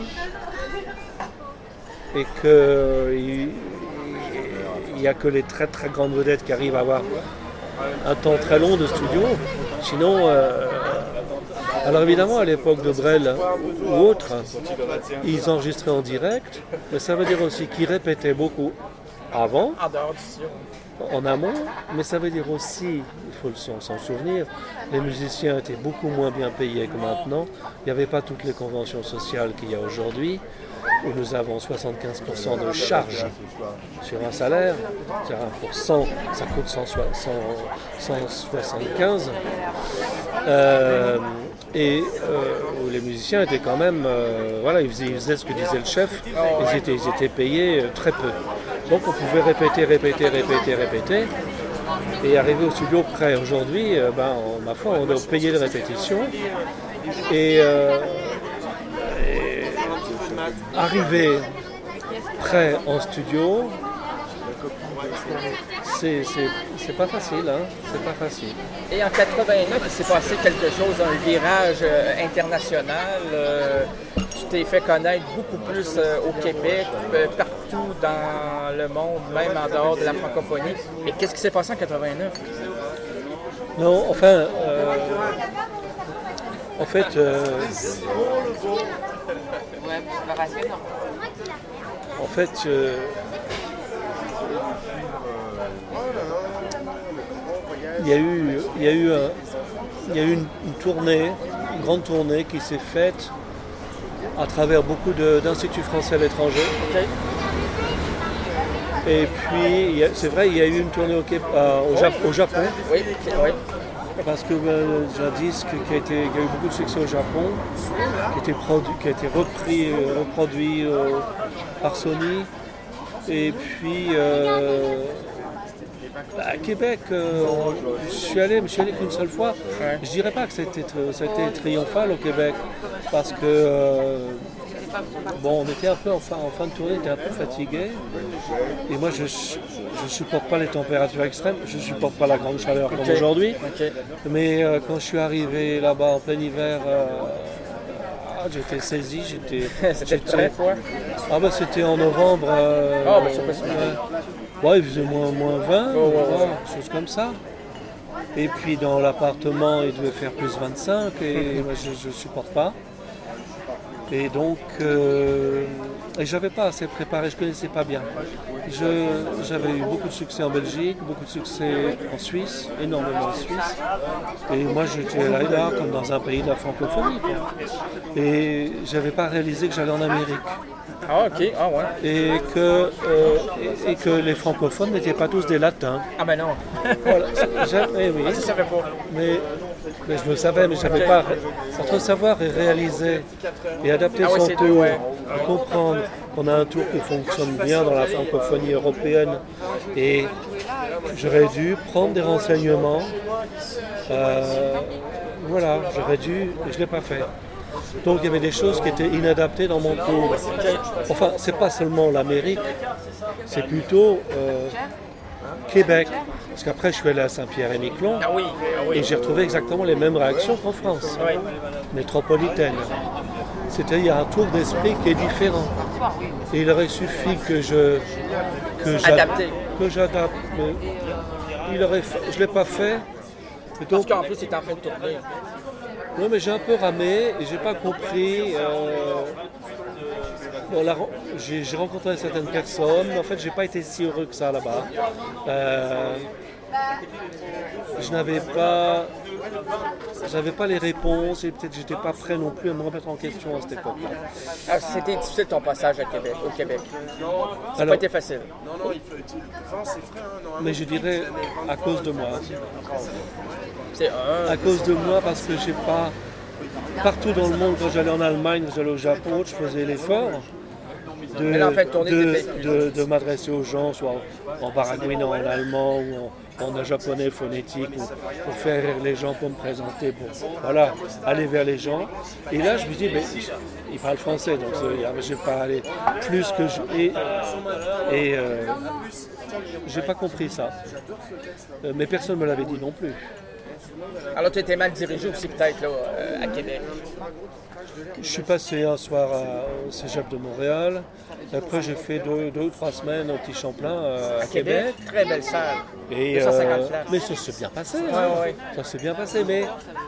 et qu'il n'y a que les très très grandes vedettes qui arrivent à avoir un temps très long de studio. Sinon, euh, alors évidemment à l'époque de Brel ou autres, ils enregistraient en direct, mais ça veut dire aussi qu'ils répétaient beaucoup avant, En dehors du studio. en amont, mais ça veut dire aussi, il faut s'en s'en souvenir, les musiciens étaient beaucoup moins bien payés que maintenant. Il n'y avait pas toutes les conventions sociales qu'il y a aujourd'hui, où nous avons soixante-quinze pour cent de charges sur un salaire, c'est-à-dire un pour cent, ça coûte cent soixante-quinze. Euh, et euh, où les musiciens étaient quand même, euh, voilà, ils faisaient, ils faisaient ce que disait le chef, ils étaient, ils étaient payés euh, très peu. Donc on pouvait répéter, répéter, répéter, répéter, et arriver au studio prêt. Aujourd'hui, euh, ben, on- ma foi, on doit payer les répétitions, et, euh, et arriver prêt en studio, c'est, c'est, c'est pas facile, hein, c'est pas facile. Et en quatre-vingt-neuf, il s'est passé quelque chose, un virage euh, international. euh, tu t'es fait connaître beaucoup plus euh, au Québec, euh, partout dans le monde, même en dehors de la francophonie. Et qu'est-ce qui s'est passé en quatre-vingt-neuf? Non, enfin, euh, en fait, euh, en fait, euh, il y a eu, il y a eu, un- il y a eu une, une tournée, une grande tournée qui s'est faite à travers beaucoup de- d'instituts français à l'étranger. Et puis, il y a- c'est vrai, il y a eu une tournée au, Québec- euh, au, Jap- au Japon. Oui, oui. Parce que euh, j'ai un disque qui a, été, qui a eu beaucoup de succès au Japon, qui a été, produ- qui a été repris, euh, reproduit euh, par Sony. Et puis euh, à Québec, euh, je suis allé, je suis allé qu'une seule fois. Ouais. Je dirais pas que c'était, tr- c'était triomphal au Québec, parce que euh, bon, on était un peu en fin, en fin de tournée, on était un peu fatigué. Et moi, je ne supporte pas les températures extrêmes, je ne supporte pas la grande chaleur comme Ok. aujourd'hui. OK. Mais euh, quand je suis arrivé là-bas en plein hiver, euh, ah, j'étais saisi, j'étais... C'était j'étais- très froid. Ah bah c'était en novembre. euh, Ah, bah, c'est pas si mal. ouais. Ouais, il faisait moins, moins vingt, Oh, ouais, ouais. voilà, quelque chose comme ça. Et puis dans l'appartement, il devait faire plus vingt-cinq et moi je ne supporte pas. Et donc, euh, et je n'avais pas assez préparé, je ne connaissais pas bien. Je, j'avais eu beaucoup de succès en Belgique, beaucoup de succès en Suisse, énormément en Suisse. Et moi, j'étais là, là comme dans un pays de la francophonie, quoi. Et je n'avais pas réalisé que j'allais en Amérique. Ah, ok, ah ouais. Et que, euh, et, et que les francophones n'étaient pas tous des latins. Ah ben non. Voilà, j'ai- eh oui. Ah, ça, je savais pas. Mais, mais je le savais, mais je n'avais pas. Entre savoir et réaliser et adapter Ah ouais, son c'est tour, deux, ouais. et comprendre qu'on a un tour qui fonctionne bien dans la francophonie européenne. Et j'aurais dû prendre des renseignements. Euh, voilà, j'aurais dû, et je ne l'ai pas fait. Donc il y avait des choses qui étaient inadaptées dans mon tour. Enfin, c'est pas seulement l'Amérique, c'est plutôt euh, Québec. Parce qu'après, je suis allé à Saint-Pierre-et-Miquelon Ah oui, ah oui. et j'ai retrouvé exactement les mêmes réactions qu'en France, Oui. métropolitaine. C'était, il y a un tour d'esprit qui est différent. Et il aurait suffi que je que j'a- Adapter. que j'adapte. Mais il aurait, fa- je l'ai pas fait. Et Parce donc, qu'en plus, c'est en train de tourner. oui, mais j'ai un peu ramé et j'ai pas compris. euh, bon, la ren- j'ai, j'ai rencontré certaines personnes, mais en fait, j'ai pas été si heureux que ça là-bas. Euh, je n'avais pas, j'avais pas les réponses et peut-être j'étais pas prêt non plus à me remettre en question à cette époque-là. Ah, c'était difficile ton passage à Québec, au Québec. Ça n'a Alors, pas été facile. Non, non, il faut. Enfin, c'est frais, hein, normalement. mais je dirais à cause de moi. C'est un. À cause de moi parce que j'ai pas. Partout dans le monde, quand j'allais en Allemagne, quand j'allais au Japon, je faisais l'effort de, Mais là, en fait, tourner, de, t'étais plus. de- de m'adresser aux gens, soit en, en baragouinant en allemand ou en, en japonais phonétique, ou pour faire rire les gens, pour me présenter, pour voilà, aller vers les gens. Et là, je me dis, mais ils parlent français, donc euh, je ne vais pas aller plus que je. Et, et euh, j'ai pas compris ça. Euh, Mais personne ne me l'avait dit non plus. Alors, tu étais mal dirigé aussi, peut-être, là, euh, à Québec. Je suis passé un soir à- au Cégep de Montréal. Après, j'ai fait deux, deux ou trois semaines au Petit Champlain euh, à, À Québec, Québec. très belle salle. Et, deux cent cinquante euh, places. mais ça s'est bien passé. Ouais, hein. ouais. Ça s'est bien passé, mais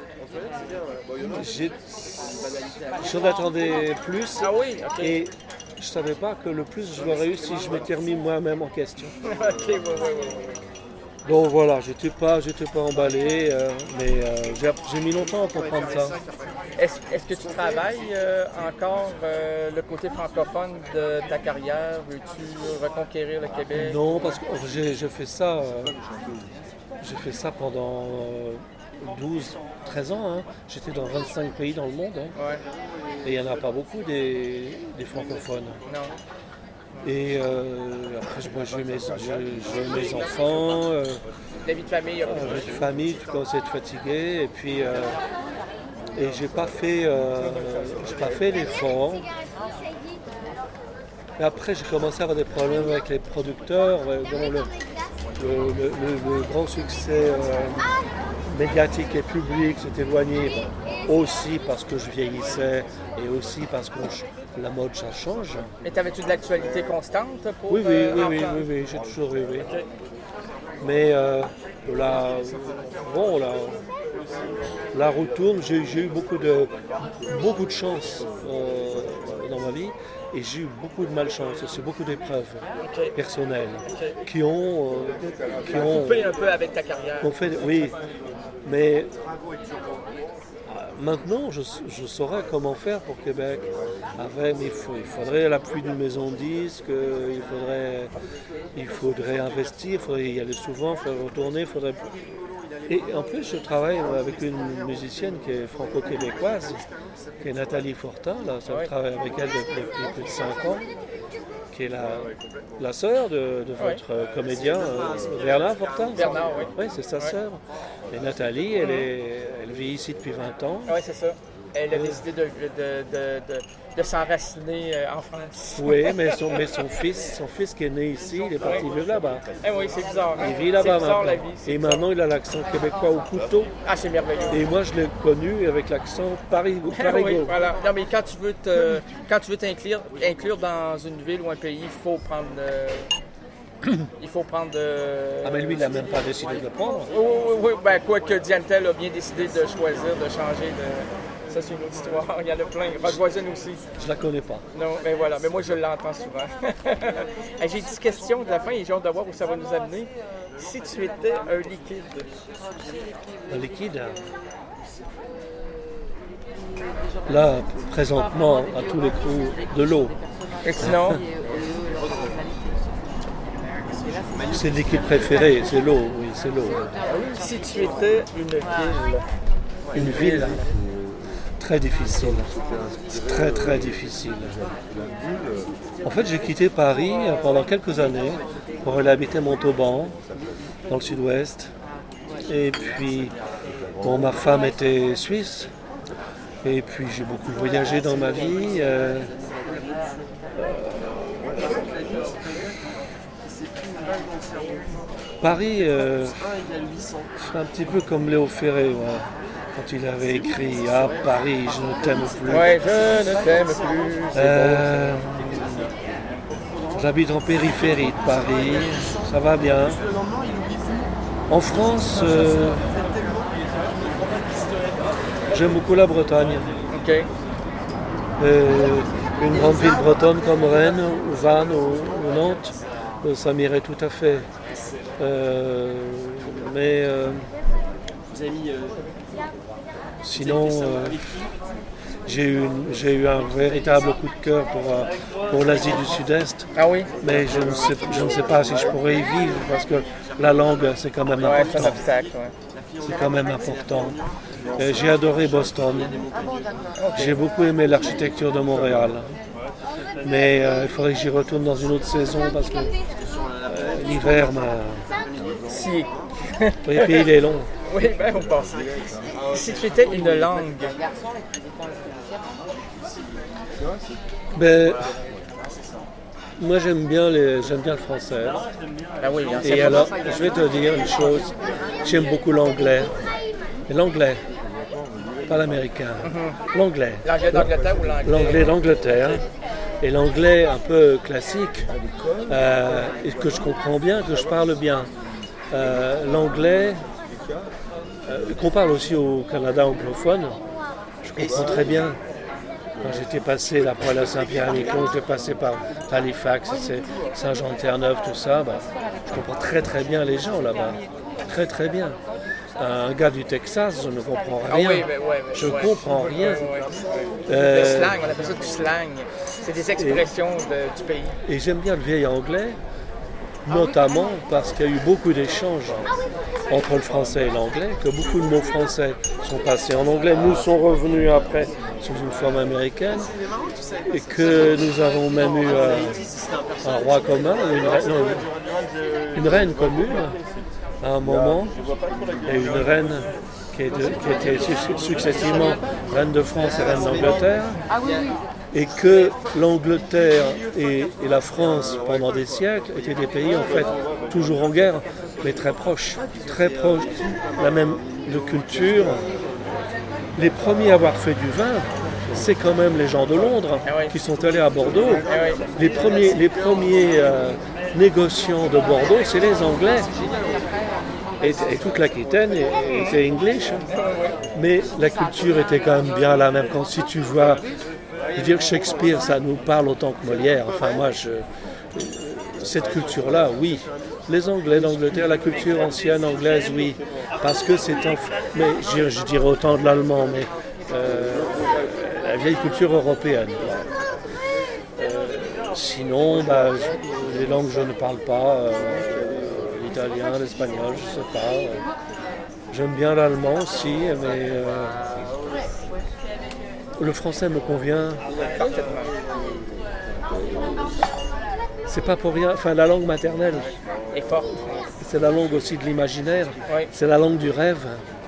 j'ai- j'en attendais plus. Ah oui, ok. Et je ne savais pas que le plus je l'aurais eu si je m'étais remis moi-même en question. ok, ouais, ouais, ouais, ouais. Donc voilà, j'étais pas, j'étais pas emballé, euh, mais euh, j'ai, j'ai mis longtemps à comprendre ça. Est-ce, est-ce que tu travailles euh, encore euh, le côté francophone de ta carrière? Veux-tu reconquérir le Québec? Non, parce que j'ai, j'ai fait ça, euh, j'ai fait ça pendant euh, douze, treize ans. Hein. J'étais dans vingt-cinq pays dans le monde, hein. Ouais, Et il n'y en a pas beaucoup des, des francophones. non. Et euh, après, je- moi, j'ai eu mes, j'ai- j'ai eu mes enfants, euh, La vie de famille, il y a j'ai une famille, tu commences à être fatigué, et puis euh, et j'ai pas fait, euh, j'ai pas fait l'effort. Et après, j'ai commencé à avoir des problèmes avec les producteurs. euh, dont le, le- le- le- le grand succès euh, médiatique et public s'est éloigné, bon, aussi parce que je vieillissais et aussi parce que je- la mode, ça change. Mais t'avais-tu de l'actualité constante pour Oui, oui, euh, oui, oui, enfants? oui, oui, j'ai toujours oui, oui. Mais euh, là, bon, là, la roue tourne. J'ai, j'ai eu beaucoup de, beaucoup de chance euh, dans ma vie et j'ai eu beaucoup de malchance aussi, beaucoup d'épreuves Ok. personnelles Ok. qui ont, euh, qui ont, Coupé un peu avec ta carrière. qui ont fait, oui, mais euh, maintenant je, je saurais comment faire pour Québec. Avec, mais il, faut- il faudrait l'appui d'une maison de disques, euh, il faudrait, il faudrait investir, il faudrait y aller souvent, il faudrait retourner, il faudrait. Et en plus, je travaille avec une musicienne qui est franco-québécoise, qui est Nathalie Fortin. Là, je Ouais. travaille avec elle depuis, depuis plus de cinq ans, qui est la, la sœur de, de votre euh, comédien euh, Bernard Fortin. Bernard, oui. Oui, c'est sa sœur. Et Nathalie, elle, est, elle vit ici depuis vingt ans. Oui, c'est ça. Elle a décidé de, de, de, de, de s'enraciner euh, en France. Oui, mais son, mais son fils, son fils qui est né ici, il est parti vivre là-bas. Eh oui, c'est bizarre. hein? Il vit là-bas C'est bizarre, maintenant. la vie. c'est Et bizarre. maintenant, il a l'accent québécois au couteau. Ah, c'est merveilleux. Et moi, je l'ai connu avec l'accent parigo. Ah oui, voilà. Non, mais quand tu veux te, quand tu veux t'inclure inclure dans une ville ou un pays, il faut prendre. euh, il faut prendre. euh, Ah, mais lui, il n'a même pas décidé de le prendre. Oui, oui, oui. Ben, quoique Diantel a bien décidé de choisir de changer de. Ça, c'est une autre histoire. Il y en a plein. Rochevoisine aussi. Je la connais pas. Non, mais voilà. Mais moi, je l'entends souvent. Hey, j'ai dix questions de la fin et j'ai hâte de voir où ça va nous amener. Si tu étais un liquide, Un liquide. Là, présentement, à tous les coups, de l'eau. et sinon, C'est le liquide préféré, c'est l'eau, oui, c'est l'eau. si tu étais une ville, Une ville, très difficile. C'est très, très difficile. En fait, j'ai quitté Paris pendant quelques années pour aller habiter Montauban, dans le sud-ouest. Et puis, bon, ma femme était suisse. Et puis, j'ai beaucoup voyagé dans ma vie. euh, Paris, euh, c'est un petit peu comme Léo Ferré, ouais, quand il avait écrit « Ah, Paris, je ne t'aime plus ouais, je ne t'aime plus. C'est Euh, J'habite en périphérie de Paris, ça va bien. En France, euh, j'aime beaucoup la Bretagne. bon. OK. Euh, une grande ville bretonne comme Rennes, ou Vannes, ou, ou Nantes, euh, ça m'irait tout à fait. Euh, mais euh, sinon, euh, j'ai eu, une- j'ai eu un véritable coup de cœur pour, euh, pour l'Asie du Sud-Est, Ah oui? mais je ne, sais, je ne sais pas si je pourrais y vivre parce que la langue, c'est quand même Ouais, c'est un important. obstacle. Ouais. C'est quand même important. Euh, j'ai adoré Boston. J'ai beaucoup aimé l'architecture de Montréal. Mais euh, il faudrait que j'y retourne dans une autre saison parce que euh, l'hiver, m'a... Si. Oui, puis il est long. Oui, ben on passe. Si tu étais une langue, Ben, moi j'aime bien, les, j'aime bien le français. ah oui, hein, Et c'est alors, je vais te dire une chose, j'aime beaucoup l'anglais. Et l'anglais, pas l'américain, l'anglais. l'anglais d'Angleterre ou l'anglais? L'anglais d'Angleterre. Et l'anglais un peu classique, euh, et que je comprends bien, que je parle bien. Euh, l'anglais, euh, qu'on parle aussi au Canada anglophone, je comprends très bien. Quand j'étais passé là pour aller à Saint-Pierre-et-Miquelon, j'étais passé par Halifax, c'est Saint-Jean-de-Terre-Neuve, tout ça, bah, je comprends très très bien les gens là-bas. Très très bien. Un gars du Texas, je ne comprends Ah rien. oui, ben ouais, ben, Je ouais. comprends rien. Ouais, ouais, ouais. Euh, Le slang, on appelle ça du slang. C'est des expressions de- du pays. Et j'aime bien le vieil anglais, notamment parce qu'il y a eu beaucoup d'échanges entre le français et l'anglais, que beaucoup de mots français sont passés en anglais, nous sont revenus après sous une forme américaine, et que nous avons même eu euh, un roi commun, une, reine- non, une- une reine commune à un moment, et une reine qui, est de- qui était su- successivement reine de France et reine d'Angleterre. Et que l'Angleterre et, et la France, pendant des siècles, étaient des pays en fait toujours en guerre, mais très proches, très proches, la même de culture. Les premiers à avoir fait du vin, c'est quand même les gens de Londres Ah oui. qui sont allés à Bordeaux. Ah oui. Les premiers, les premiers euh, négociants de Bordeaux, c'est les Anglais. Et, et toute l'Aquitaine était English, mais la culture était quand même bien la même. Quand si tu vois, je veux dire Shakespeare, ça nous parle autant que Molière. Enfin moi, je, cette culture-là, oui. Les Anglais d'Angleterre, la culture ancienne anglaise, oui, parce que c'est un, mais je, je dirais autant de l'allemand, mais euh, la vieille culture européenne. Euh, sinon, bah, je- les langues je ne parle pas. Euh, l'italien, l'espagnol, je sais pas. euh, J'aime bien l'allemand aussi, mais euh, le français me convient. Parfaitement. C'est pas pour rien. Enfin, la langue maternelle, Et fort. c'est la langue aussi de l'imaginaire. Oui. C'est la langue du rêve.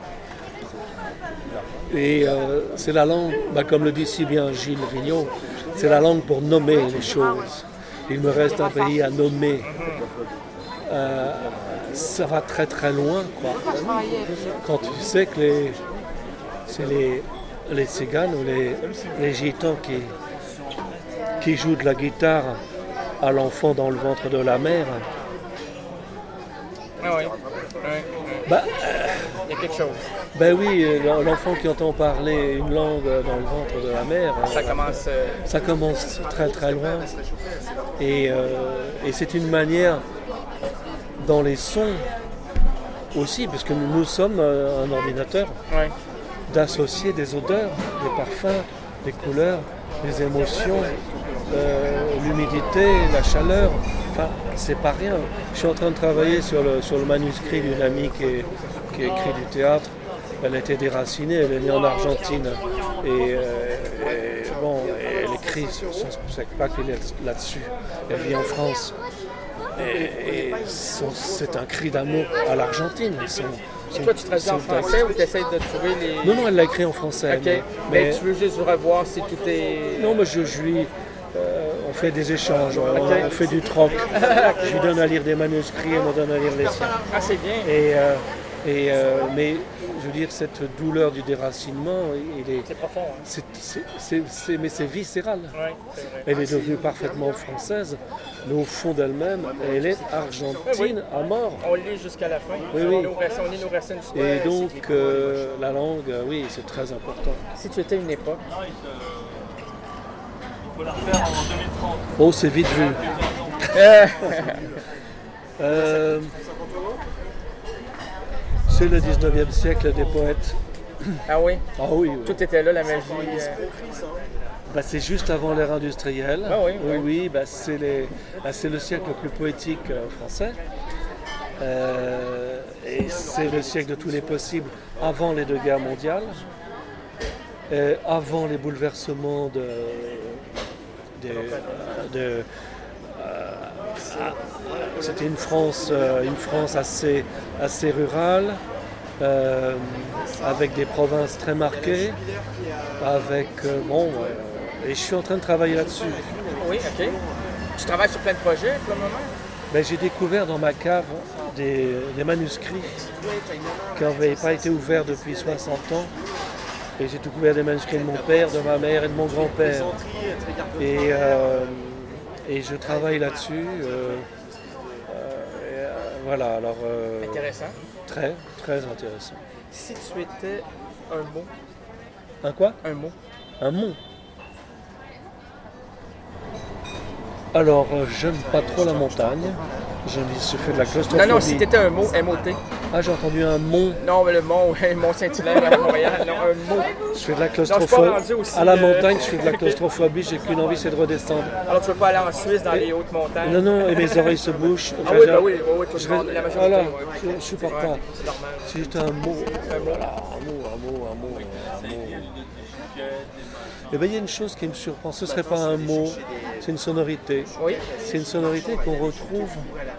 Et euh, c'est la langue, bah, comme le dit si bien Gilles Vigneault, c'est la langue pour nommer les choses. Il me reste un pays à nommer. Euh, ça va très très loin, quoi. Quand tu sais que les, c'est les, les tziganes ou les, les gitans qui, qui jouent de la guitare à l'enfant dans le ventre de la mère, Ah oui. Oui, oui. bah, Il y y a quelque chose. Ben oui, euh, l'enfant qui entend parler une langue dans le ventre de la mère, euh, Ça commence. euh, ça commence très très loin. Et, euh, et c'est une manière, dans les sons aussi, parce que nous, nous sommes euh, un ordinateur, ouais. d'associer des odeurs, des parfums, des couleurs, des émotions, euh, l'humidité, la chaleur. Enfin, c'est pas rien. Je suis en train de travailler sur le, sur le manuscrit d'une amie qui, est, qui a écrit du théâtre. Elle a été déracinée, elle est née en Argentine. Et, euh, et bon, elle écrit sur son spectacle là-dessus. Elle vit en France. Et, et son- c'est un cri d'amour à l'Argentine. Son- son- Toi, tu traduis en son texte. français ou tu essaies de trouver les. Non, non, elle l'a écrit en français. Ok. Mais, Mais, mais- tu veux juste revoir si tout est. non, mais je, je lui. euh, on fait des échanges, on, Ok. on fait du troc. Je lui donne à lire des manuscrits, elle me donne à lire les siens. Ah, c'est bien. Et, euh, et, euh, mais je veux dire, cette douleur du déracinement, il est, C'est profond. Hein? c'est, c'est, c'est- c'est- mais c'est viscéral. Oui, c'est vrai. Elle est devenue parfaitement française, mais au fond d'elle-même, elle est argentine à mort. On lit jusqu'à la fin. Oui, on, oui. est nos racines, on est nos racines. Et donc, euh, la langue, euh, oui, c'est très important. Si tu étais une époque, Il faut la refaire en deux mille trente. Oh, c'est vite vu. euh, Euh, c'est le dix-neuvième siècle des poètes. ah oui, Ah oui, oui. tout était là, la magie. euh, Bah, c'est juste avant l'ère industrielle. Ah oui, oui, oui. oui, bah, c'est, les- bah, c'est le siècle le plus poétique euh, français. Euh, et c'est le siècle de tous les possibles avant les deux guerres mondiales, euh, avant les bouleversements de, des- de, euh, ah, c'était une France, euh, une France assez, assez rurale, euh, avec des provinces très marquées, avec euh, bon, euh, et je suis en train de travailler là-dessus. Oui, ok. Tu travailles sur plein de projets pour le moment? Ben, j'ai découvert dans ma cave des, des manuscrits qui n'avaient pas été ouverts depuis soixante ans. Et j'ai découvert des manuscrits de mon père, de ma mère et de mon grand-père. Et, euh, et je travaille là-dessus. euh, euh, et, euh, voilà, alors euh, Intéressant. très, très intéressant. Si tu étais un mot, Un quoi? un mot, Un mont. Alors, euh, j'aime pas trop la montagne. Je, je fais de la claustrophobie. non, non, si tu étais un mot, M O T. Ah, j'ai entendu un mont. Non, mais le mont, ouais, le mont Saint-Hilaire à Montréal, non, un mot. Je fais de la Non, je suis claustrophobie. pas rendu aussi, À la euh, montagne, je fais de la claustrophobie. J'ai qu'une envie, c'est de redescendre. Alors, tu veux pas aller en Suisse dans les hautes montagnes? Non, non, et mes oreilles se bouchent. Ah Enfin, oui, j'ai- bah oui, oui, oui, tout je le monde, vais- la majorité. Voilà, ouais, ouais. je, je supporte Ouais, pas. c'est normal. Si j'étais un mot, Un mot. voilà, un mot, un mot, un mot, un mot. Eh bien, il y a une chose qui me surprend. Ce ne serait pas un mot, c'est une sonorité. Oui, C'est une sonorité qu'on retrouve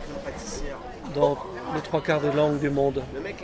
dans les trois quarts des langues du monde.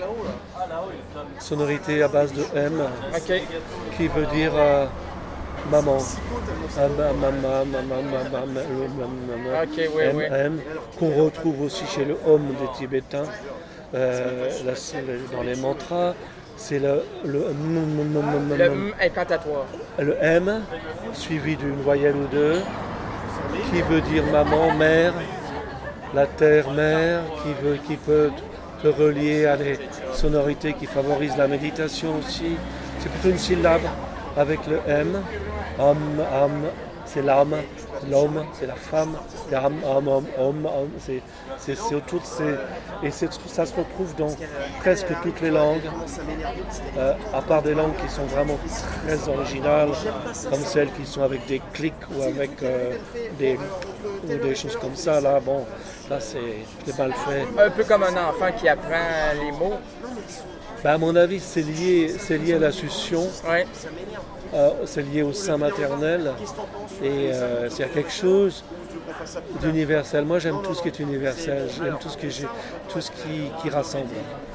Sonorité à base de M, ok. qui veut dire euh, maman. Ah, ma- ma- ma- ma- ma- ma- ma- ma- le- ma- ma- ma- Ok, oui, M, oui. M, qu'on retrouve aussi chez le Om des Tibétains. Euh, là, c'est le- dans les mantras, c'est le, le, Le M incantatoire. le M, suivi d'une voyelle ou deux, qui veut dire maman, mère, la terre, mère, qui, veut, qui peut te relier à des sonorités qui favorisent la méditation aussi. C'est plutôt une syllabe avec le M. Am, am, c'est l'âme, l'homme, c'est la femme, c'est am, am, am, homme, am, c'est, c'est, c'est autour de ces... Et c'est- ça se retrouve dans presque toutes les langues, euh, à part des langues qui sont vraiment très originales, comme celles qui sont avec des clics ou avec euh, des, ou des choses comme ça. Là, bon, là c'est, c'est mal fait. Un peu comme un enfant qui apprend les mots. Ben, à mon avis, c'est lié, c'est lié à la succion. Oui. Euh, c'est lié au sein maternel et euh, s'il y a quelque chose d'universel. Moi, j'aime tout ce qui est universel, j'aime tout ce, que j'ai, tout ce qui, qui rassemble.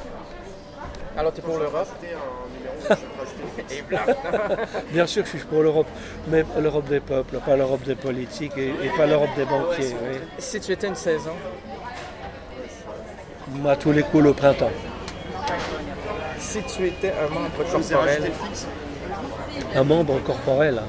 Alors, tu es pour l'Europe? Et blanc. Bien sûr que je suis pour l'Europe, mais l'Europe des peuples, pas l'Europe des politiques et, et pas l'Europe des banquiers. Oui. Si tu étais une saison? À tous les coups, le printemps. Si tu étais un membre corporel? Un membre corporel.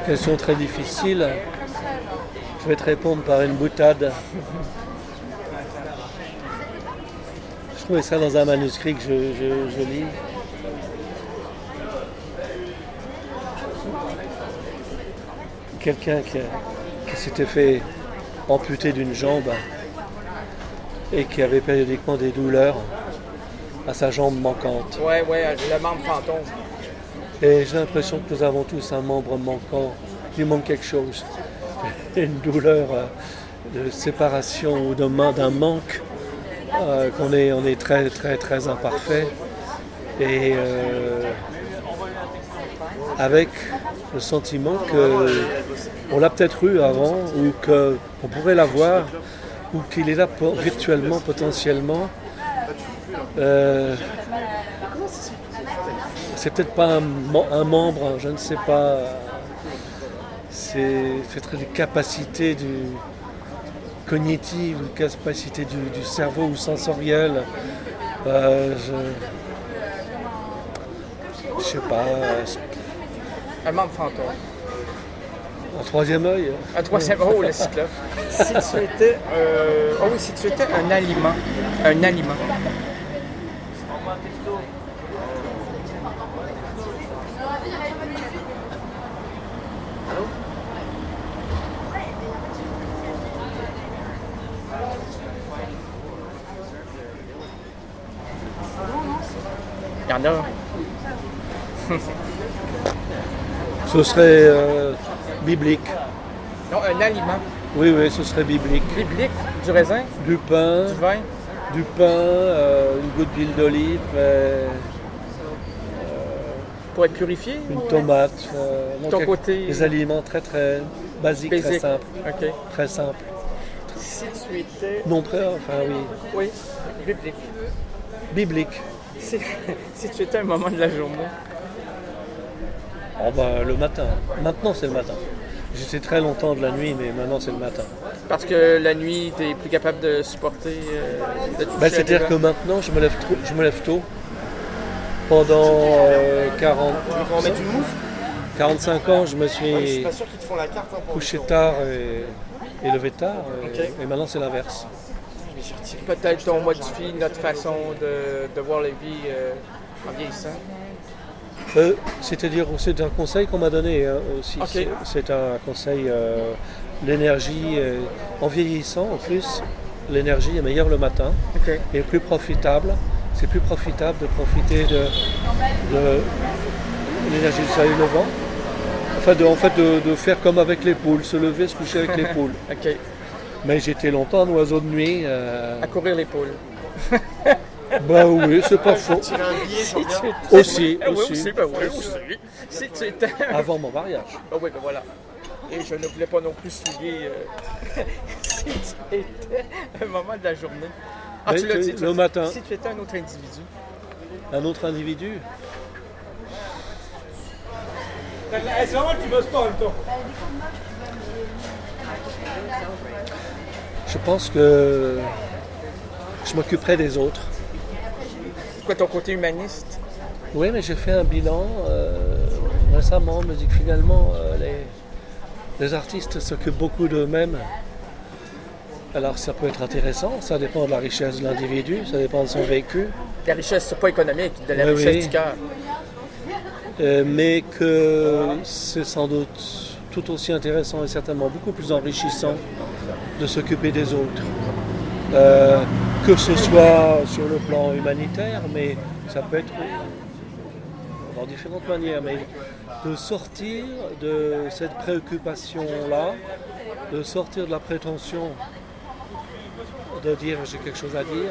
Question très difficile. Je vais te répondre par une boutade. Je trouvais ça dans un manuscrit que je, je, je lis. Quelqu'un qui, qui s'était fait amputer d'une jambe et qui avait périodiquement des douleurs à sa jambe manquante. Ouais, ouais, le membre fantôme. Et j'ai l'impression que nous avons tous un membre manquant. Il manque quelque chose. Une douleur de séparation ou d'un manque, euh, qu'on est, on est très, très, très imparfait. Et euh, avec le sentiment qu'on l'a peut-être eu avant, ou qu'on pourrait l'avoir, ou qu'il est là pour, virtuellement, potentiellement. Euh, c'est peut-être pas un, un membre, je ne sais pas. C'est peut-être des capacités du, cognitives, des capacités du, du cerveau ou sensorielles. Euh, je, je sais pas. Un membre fantôme. Un troisième œil. Un troisième oh, le cyclope. Si tu étais, euh, oh oui, si tu étais un aliment, un aliment. Il y en a. Ce serait euh, biblique. Non, un aliment. Oui, oui, ce serait biblique. Biblique, du raisin, Du pain, du vin. du pain, euh, une goutte d'huile d'olive, euh, Pour être purifié. une ou- tomate. Euh, donc, Ton quelque- côté- Des aliments très très basiques, très Basic. simples. OK. Très simples. Si tu étais. Non, très, enfin oui, Oui, biblique. biblique. Si, si tu étais un moment de la journée. Oh bah, le matin. Maintenant, c'est le matin. J'étais très longtemps de la nuit, mais maintenant, c'est le matin. Parce que la nuit, tu es plus capable de supporter. Euh, de toucher Bah, à c'est-à-dire des que gens. maintenant, je me lève, trop, je me lève tôt. Pendant euh, quarante, On met du mousse. quarante-cinq ans, je me Je suis suis pas sûr qu'ils te font la carte. Hein, pour couché le temps. tard et, et levé tard. Et, Ok. et maintenant, c'est l'inverse. Peut-être qu'on modifie notre façon de, de voir la vie euh, en vieillissant. Euh, c'est-à-dire, c'est un conseil qu'on m'a donné hein, aussi. Ok. C'est, c'est un conseil, euh, l'énergie, euh, en vieillissant en plus, l'énergie est meilleure le matin OK. et plus profitable. C'est plus profitable de profiter de, de l'énergie du soleil levant. Enfin, de, en fait, de, de faire comme avec les poules, se lever, se coucher avec les poules. OK. Mais j'étais longtemps un oiseau de nuit. euh, À courir les poules. Bah oui, c'est pas faux. Tirer un billet, j'en viens. Aussi, Ah oui, aussi. aussi, ben oui, aussi. Si tu étais. Avant mon mariage. Ah oui, ben voilà. Et je ne voulais pas non plus souiller euh, si tu étais un moment de la journée. Ah, Mais tu l'as tu- dit. tu le l'as dit. matin. Si tu étais un autre individu. Un autre individu. C'est normal que tu bosses pas en même temps. Je pense que je m'occuperai des autres. Quoi, ton côté humaniste? Oui, mais j'ai fait un bilan euh, récemment. Je me dis que finalement, euh, les, les artistes s'occupent beaucoup d'eux-mêmes. Alors ça peut être intéressant, ça dépend de la richesse de l'individu, ça dépend de son vécu, La richesse, c'est pas économique, de la Oui, richesse oui. du cœur. euh, mais que c'est sans doute tout aussi intéressant et certainement beaucoup plus enrichissant de s'occuper des autres. Euh, que ce soit sur le plan humanitaire, mais ça peut être dans différentes manières, mais de sortir de cette préoccupation-là, de sortir de la prétention de dire j'ai quelque chose à dire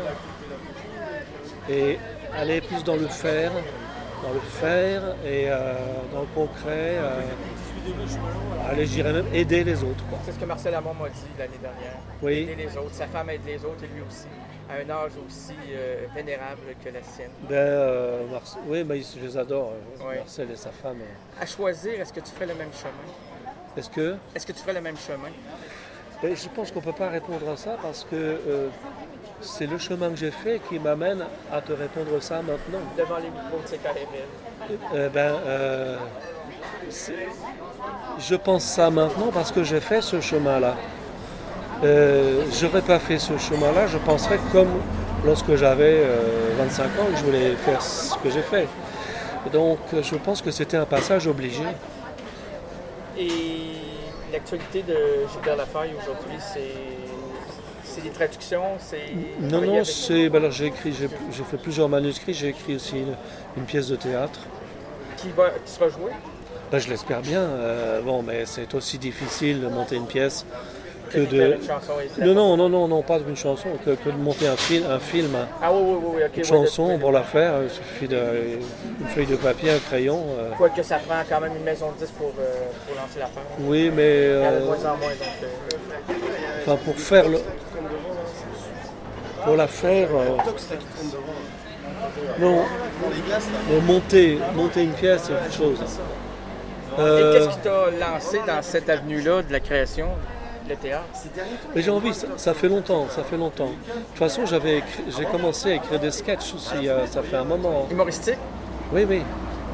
et aller plus dans le faire, dans le faire et euh, dans le concret, euh, aller, je dirais même aider les autres. Quoi. C'est ce que Marcel Amont m'a dit l'année dernière. Oui. Aider les autres. Sa femme aide les autres et lui aussi, à un âge aussi euh, vénérable que la sienne. Ben, euh, Marce- oui, ben, je les adore, euh, Oui. Marcel et sa femme. euh. À choisir, est-ce que tu ferais le même chemin? Est-ce que Est-ce que tu ferais le même chemin? ben, je pense qu'on ne peut pas répondre à ça parce que euh, c'est le chemin que j'ai fait qui m'amène à te répondre ça maintenant. Devant les micros de C K R L. Euh, ben, euh, c'est- je pense ça maintenant parce que j'ai fait ce chemin-là. Euh, j'aurais pas fait ce chemin-là, je penserais comme lorsque j'avais euh, vingt-cinq ans et que je voulais faire ce que j'ai fait. Donc je pense que c'était un passage obligé. Et l'actualité de Gilbert Lafaille aujourd'hui, c'est, c'est des traductions, c'est... Non, travailler non, avec- c'est. Ben alors j'ai écrit, j'ai, j'ai fait plusieurs manuscrits, j'ai écrit aussi une, une pièce de théâtre. Qui, va, qui sera joué. Ben, je l'espère bien. euh, bon, mais c'est aussi difficile de monter une pièce que de faire de. une chanson. et- Non, non, non, non, non, pas une chanson, que, que de monter un film, un film. Ah oui, oui, oui, oui, ok. Une ouais, chanson, de- pour la faire, il suffit d'une feuille de papier, un crayon. euh. Quoique ça prend quand même une maison de disques pour, euh, pour lancer l'affaire. Oui, mais Il y en a de euh, moins en moins, donc... euh, enfin, pour faire le, pour la faire, euh, Tox, c'est qui trompe devant. non, Dans les glaces, là. mais monter, monter une pièce, c'est autre chose. Et Euh, qu'est-ce qui t'a lancé dans cette avenue-là de la création, le théâtre? mais j'ai envie, ça, ça fait longtemps, ça fait longtemps. De toute façon, j'avais, écrit- j'ai commencé à écrire des sketchs aussi, euh, ça fait un moment. Humoristique? Oui, oui.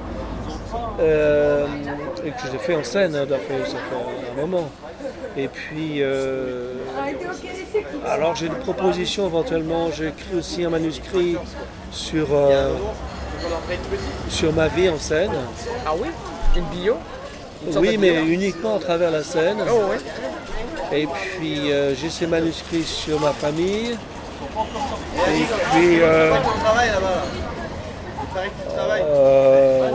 Euh, et que j'ai fait en scène, hein, ça fait, ça fait un moment. Et puis, euh, alors j'ai une proposition éventuellement, j'ai écrit aussi un manuscrit sur, euh, sur ma vie en scène. Ah oui? Une bio? Une sorte Oui, de mais bio? uniquement à travers la scène. Oh oui. Et puis euh, j'ai ces manuscrits sur ma famille. Et puis, euh, Tu travailles là-bas, là. Il paraît que tu travailles. euh,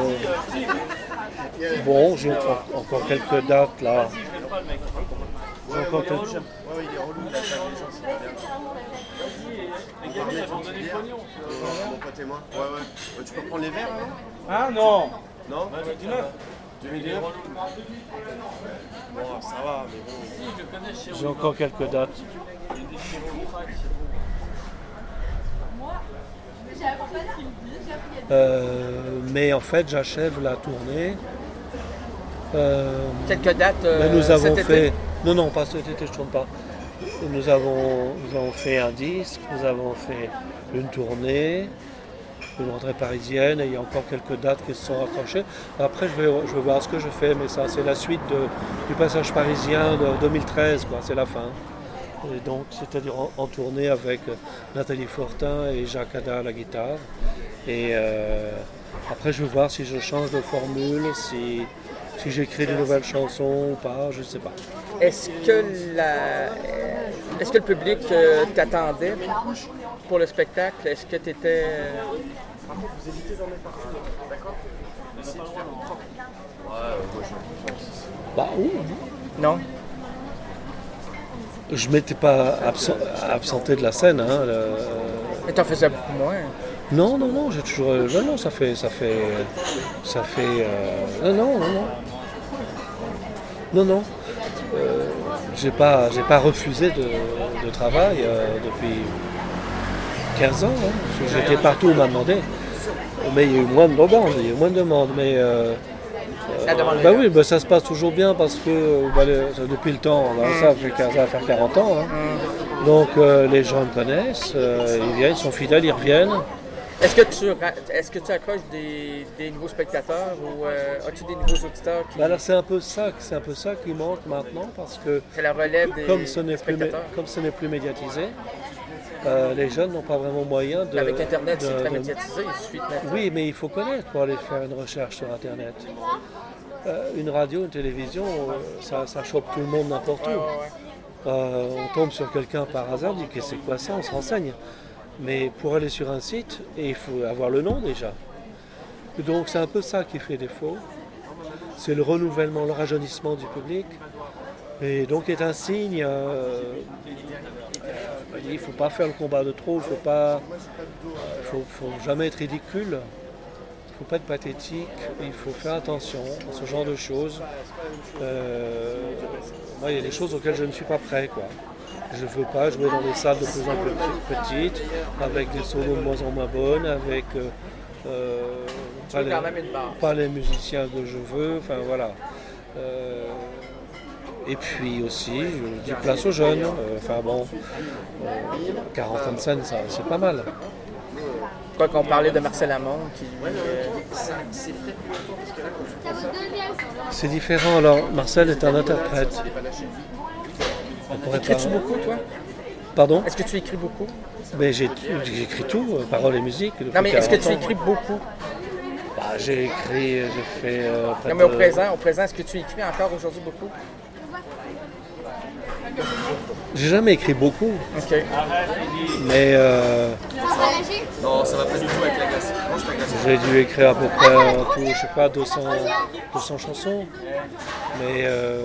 bon, j'ai encore, encore quelques dates là. J'ai encore quelques- Ouais, ouais, il est relou, il attaque les gens, c'est bien. On va remettre une petite bière. Euh, Mon pote et moi. Ouais, ouais. Euh, Tu peux prendre les verres, là? Ah non. Non? Du neuf. deux mille neuf. Bon, ça va, mais bon. J'ai encore quelques dates. Euh, mais en fait, j'achève la tournée. Euh, Quelques dates euh, ben, nous avons cet fait. été? Non, non, pas cet été, je ne tourne pas. Nous avons, nous avons fait un disque, nous avons fait une tournée, une rentrée parisienne, et il y a encore quelques dates qui se sont raccrochées. Après, je vais, je vais voir ce que je fais, mais ça, c'est la suite de- du passage parisien de deux mille treize, quoi, c'est la fin. Et donc, c'est-à-dire en, en tournée avec Nathalie Fortin et Jacques Ada à la guitare. Et euh, après, je vais voir si je change de formule, si, si j'écris des nouvelles chansons ou pas, je ne sais pas. Est-ce que, la... Est-ce que le public euh, t'attendait pour le spectacle? Est-ce que tu étais... Bah, ouh, Non? je ne m'étais pas absent- absenté de la scène. Hein, le- Mais t'en faisais beaucoup moins. Non, non, non, j'ai toujours. euh, Non, non, ça fait. Ça fait. Ça fait. euh, Non, non, non, non. Non, non. Euh, j'ai pas, j'ai pas refusé de, de travail euh, depuis quinze ans. Hein, parce que j'étais partout où on m'a demandé. Mais il y a eu moins de demandes, il y a eu moins de demandes. Mais euh, La demande bah est là. oui, bah ça se passe toujours bien parce que euh, bah, les- ça, depuis le temps, bah, ça, fait, quinze ça va faire quarante ans. hein. Donc euh, les gens me connaissent, euh, ils viennent, ils sont fidèles, ils reviennent. Est-ce que tu, ra- est-ce que tu accroches des, des nouveaux spectateurs ou euh, as-tu des nouveaux auditeurs qui... Bah, alors c'est un peu ça, c'est un peu ça qui manque maintenant parce que C'est la relève des comme ce n'est plus, mé- spectateurs? comme ce n'est plus médiatisé, euh, les jeunes n'ont pas vraiment moyen de. Avec Internet, de- c'est très de- médiatisé. Il suffit de mettre... Oui, mais il faut connaître pour aller faire une recherche sur Internet. Euh, une radio, une télévision, euh, ça, ça chope tout le monde n'importe où. Ouais, ouais, ouais. Euh, on tombe sur quelqu'un par hasard, on dit que c'est quoi ça, on se renseigne. Mais pour aller sur un site, et il faut avoir le nom déjà. Donc c'est un peu ça qui fait défaut. C'est le renouvellement, le rajeunissement du public. Et donc est un signe. euh, euh, il ne faut pas faire le combat de trop, il ne faut pas, il faut, faut jamais être ridicule. Il ne faut pas être pathétique, il faut faire attention à ce genre de choses. Euh, moi, il y a des choses auxquelles je ne suis pas prêt, quoi. Je ne veux pas jouer dans des salles de plus en plus petites, avec des solos de moins en moins bonnes, avec euh, euh, Tu pas, veux quand les, même une barre. pas les musiciens que je veux, enfin voilà. Euh, et puis aussi, je dis place aux jeunes. Euh, enfin bon, euh, quarantaine scènes, ça, c'est pas mal. Quoi qu'on parlait de Marcel Amont, qui lui, euh, C'est différent. Alors, Marcel est un interprète. On pourrait écris-tu pas- beaucoup, toi? Pardon? Est-ce que tu écris beaucoup? Mais j'ai, j'écris tout, euh, paroles et musique. depuis Non, mais est-ce que quarante tu ans. écris beaucoup? Bah, j'ai écrit, j'ai fait. Euh, près Non, mais au de- présent, au présent, est-ce que tu écris encore aujourd'hui beaucoup? J'ai jamais écrit beaucoup, OK. mais euh, Non, ça va pas du tout avec la glace. Mange ta glace. j'ai dû écrire à peu près en tout, je sais pas, deux cents, deux cents chansons. Mais, euh,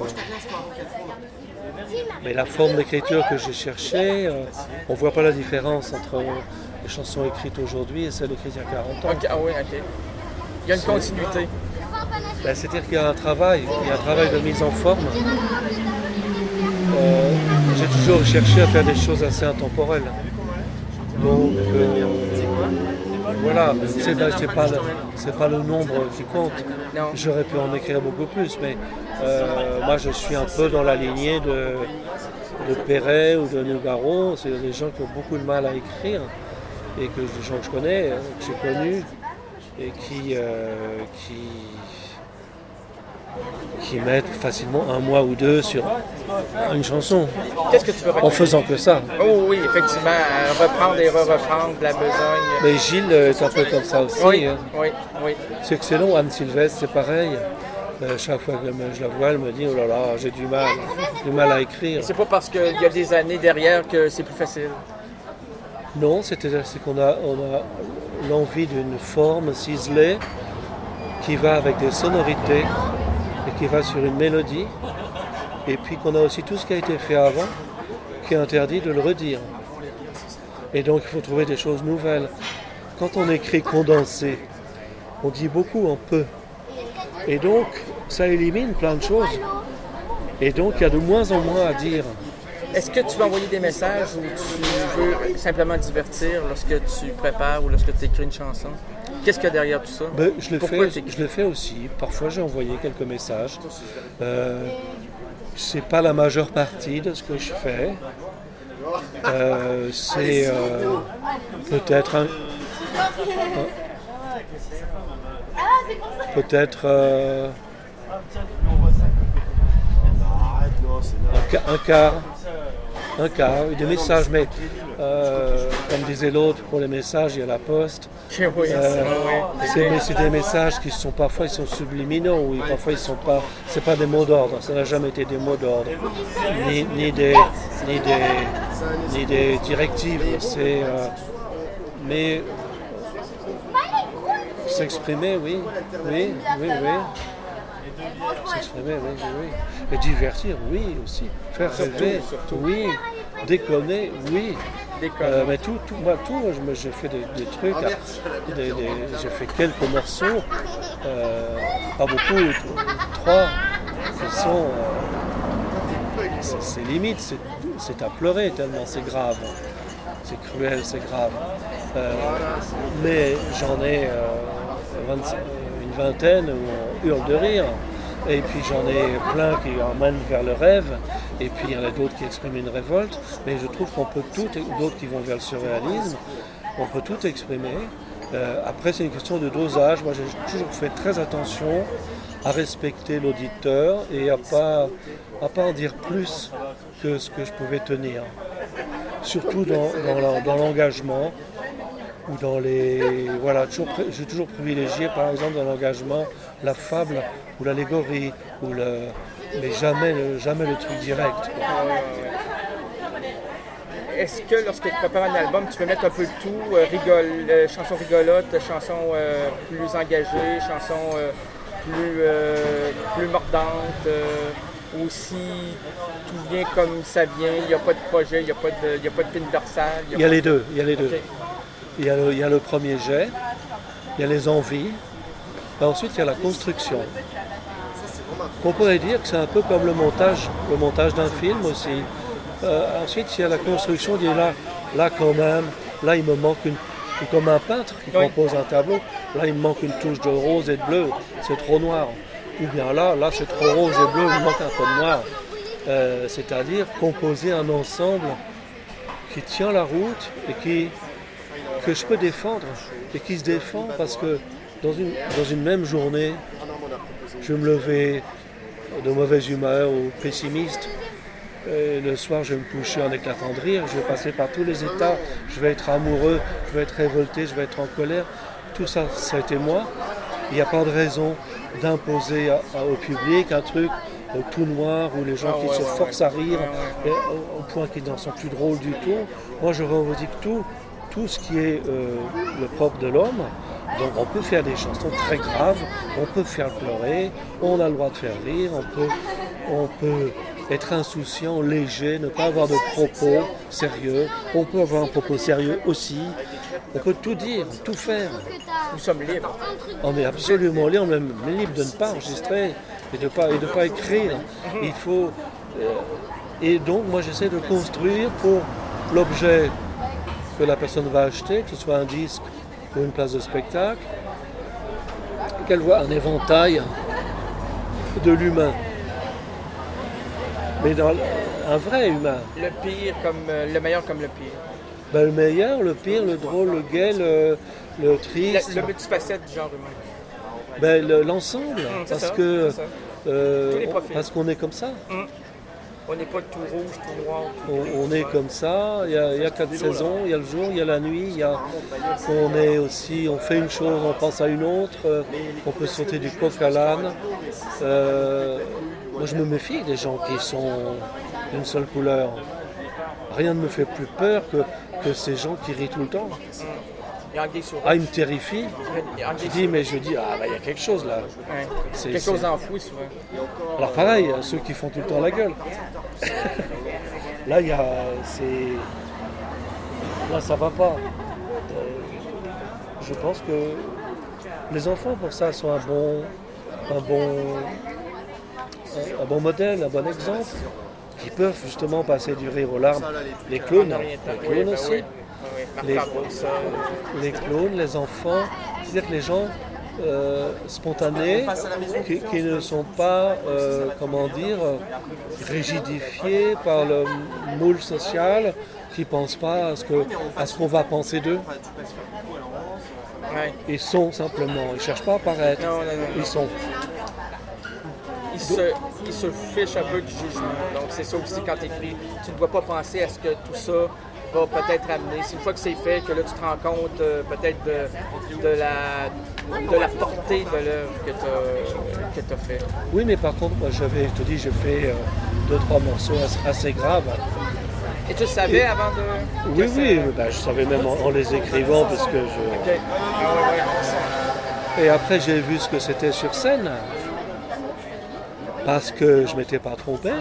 mais la forme d'écriture que j'ai cherchée, euh, on voit pas la différence entre les chansons écrites aujourd'hui et celles écrites il y a quarante ans. OK, ah oui, OK. Il y a une continuité. Ben, c'est-à-dire qu'il y a un travail, il y a un travail de mise en forme. Euh, j'ai toujours cherché à faire des choses assez intemporelles. Donc euh, voilà, c'est, c'est, pas le, c'est pas le nombre qui compte. Non. J'aurais pu en écrire beaucoup plus, mais euh, moi je suis un peu dans la lignée de, de Perret ou de Nougaro. C'est des gens qui ont beaucoup de mal à écrire et que des gens que je connais, que j'ai connus et qui, euh, qui qui mettent facilement un mois ou deux sur une chanson, Qu'est-ce que tu veux en raconter? faisant que ça. Oh oui, effectivement, euh, reprendre et re-reprendre de la besogne. Mais Gilles est un peu comme ça aussi. Oui, hein. oui, oui. C'est excellent, Anne Sylvestre, c'est pareil. Euh, chaque fois que je la vois, elle me dit « Oh là là, j'ai du mal, du mal à écrire. C'est pas parce qu'il y a des années derrière que c'est plus facile. » Non, c'est-à-dire c'est qu'on a, on a l'envie d'une forme ciselée qui va avec des sonorités et qui va sur une mélodie, et puis qu'on a aussi tout ce qui a été fait avant, qui est interdit de le redire. Et donc il faut trouver des choses nouvelles. Quand on écrit condensé, on dit beaucoup en peu. Et donc ça élimine plein de choses. Et donc il y a de moins en moins à dire. Est-ce que tu vas envoyer des messages ou tu veux simplement divertir lorsque tu prépares ou lorsque tu écris une chanson? Qu'est-ce qu'il y a derrière tout ça? Ben, je, le Pourquoi fais, tu- je le fais aussi. Parfois, j'ai envoyé quelques messages. Euh, c'est pas la majeure partie de ce que je fais. Euh, c'est euh, peut-être un, peut-être euh, Arrête, non, c'est là. un, ca- un quart, un quart, des messages. Mais euh, comme disait l'autre, pour les messages, il y a la poste. Oui, Euh, oui. c'est, mais c'est des messages qui sont parfois ils sont subliminaux, oui, parfois ils sont pas, c'est pas des mots d'ordre, ça n'a jamais été des mots d'ordre, ni, ni des, ni des, ni des directives. C'est, euh, mais s'exprimer, oui, oui, oui, oui, s'exprimer, oui, oui, oui, et divertir, oui aussi, faire rêver, oui, déconner, oui. Euh, mais tout, tout, moi, tout, je me- j'ai fait des, des trucs, à- des- des- j'ai fait quelques morceaux, euh, pas beaucoup, t- trois, qui sont, euh, c'est, c'est limite, c'est, c'est à pleurer tellement c'est grave, c'est cruel, c'est grave. Euh, mais j'en ai euh, vingt, une vingtaine où on hurle de rire. Et puis j'en ai plein qui emmènent vers le rêve, et puis il y en a d'autres qui expriment une révolte, mais je trouve qu'on peut tout, d'autres qui vont vers le surréalisme, on peut tout exprimer. Euh, après c'est une question de dosage, moi j'ai toujours fait très attention à respecter l'auditeur et à pas, à pas en dire plus que ce que je pouvais tenir. Surtout dans, dans, la- dans l'engagement, ou dans les... Voilà, toujours, pré- j'ai toujours privilégié par exemple dans l'engagement la fable ou l'allégorie, ou le, mais jamais le, jamais le truc direct, quoi. Est-ce que lorsque tu prépares un album, tu peux mettre un peu de tout, euh, rigole, euh, chansons rigolotes, chansons euh, plus engagées, chansons euh, plus, euh, plus mordantes, euh, ou si tout vient comme ça vient, il n'y a pas de projet, il n'y a pas de, il y a pas de pin dorsale? Il y a les deux, il y a les deux. Ok. Il y a le, il y a le premier jet, il y a les envies, et ensuite il y a la construction. On pourrait dire que c'est un peu comme le montage, le montage d'un film aussi. Euh, ensuite il y a la construction, il dit là, là quand même, là il me manque une, comme un peintre qui Oui. compose un tableau, là il me manque une touche de rose et de bleu, c'est trop noir. Ou bien là, là c'est trop rose et bleu, il me manque un peu de noir. euh, c'est-à-dire composer un ensemble qui tient la route et qui, que je peux défendre, et qui se défend parce que dans une, dans une même journée, je vais me lever de mauvaise humeur ou pessimiste. Et le soir, je vais me coucher en éclatant de rire, je vais passer par tous les états, je vais être amoureux, je vais être révolté, je vais être en colère. Tout ça, ça a été moi. Il n'y a pas de raison d'imposer à, à, au public un truc euh, tout noir où les gens Ah qui ouais, se ouais, forcent ouais. à rire Ouais, ouais. et au, au point qu'ils n'en sont plus drôles du tout. Moi, je revendique tout, tout ce qui est euh, le propre de l'homme. Donc on peut faire des chansons très graves, on peut faire pleurer, on a le droit de faire rire, on peut, on peut être insouciant, léger, ne pas avoir de propos sérieux. On peut avoir un propos sérieux aussi. On peut tout dire, tout faire. Nous sommes libres. On est absolument libre, même libre de ne pas enregistrer et de ne pas, et de pas écrire. Il faut, euh, et donc moi j'essaie de construire pour l'objet que la personne va acheter, que ce soit un disque ou une place de spectacle, qu'elle voit un éventail de l'humain. Mais dans un vrai humain. Le pire comme euh, le meilleur comme le pire. Ben, le meilleur, le pire, le drôle, le gai, le, le triste. Le, le multifacette du genre humain. Ben, le, l'ensemble, Mmh, c'est parce ça, que c'est ça. euh, Tous les on- profils. parce qu'on est comme ça. Hum. On n'est pas tout rouge, tout noir. Tout gris. On, on est comme ça. Il y a, il y a quatre saisons. Il y a le jour, il y a la nuit. Il y a, on est aussi, on fait une chose, on pense à une autre. euh, On peut sauter du coq à l'âne. Euh, moi, je me méfie des gens qui sont d'une seule couleur. Rien ne me fait plus peur que, que ces gens qui rient tout le temps. Il y a anguille sur Ah, ils me terrifient. Il y a Je anguille dis, mais je dis, ah, ben, il y a quelque chose là. Ouais. C'est- Quelque chose c'est- d'enfoui souvent. Alors pareil, ceux qui font tout le temps la gueule. Là, il y a, c'est, là, ça va pas. Euh, je pense que les enfants, pour ça, sont un bon, un bon, un, un bon modèle, un bon exemple. Ils peuvent justement passer du rire aux larmes. Les clowns, les clowns ben aussi. oui. Oui, Marc Les- Barbosa. Les clowns, les enfants, c'est-à-dire que les gens euh, spontanés, qui, qui ne sont pas, euh, comment dire, euh, rigidifiés par le moule social, qui ne pensent pas à ce, que, à ce qu'on va penser d'eux. Ouais. Ils sont simplement, ils ne cherchent pas à paraître, Non, non, non, non. ils sont. Il se, il se fiche un peu du jugement. Donc c'est ça aussi quand tu écris. Tu ne dois pas penser à ce que tout ça va peut-être amener. C'est une fois que c'est fait que là tu te rends compte euh, peut-être de, de, la, de la portée de l'œuvre que tu as fait. Oui, mais par contre, moi j'avais, je te dis, j'ai fait euh, deux, trois morceaux assez, assez graves. Et tu le savais Et- avant de... Oui, que ça- oui, ben, je savais même en, en les écrivant parce que je. Ok. Ah ouais, ouais. Et après, j'ai vu ce que c'était sur scène. Parce que je ne m'étais pas trompé.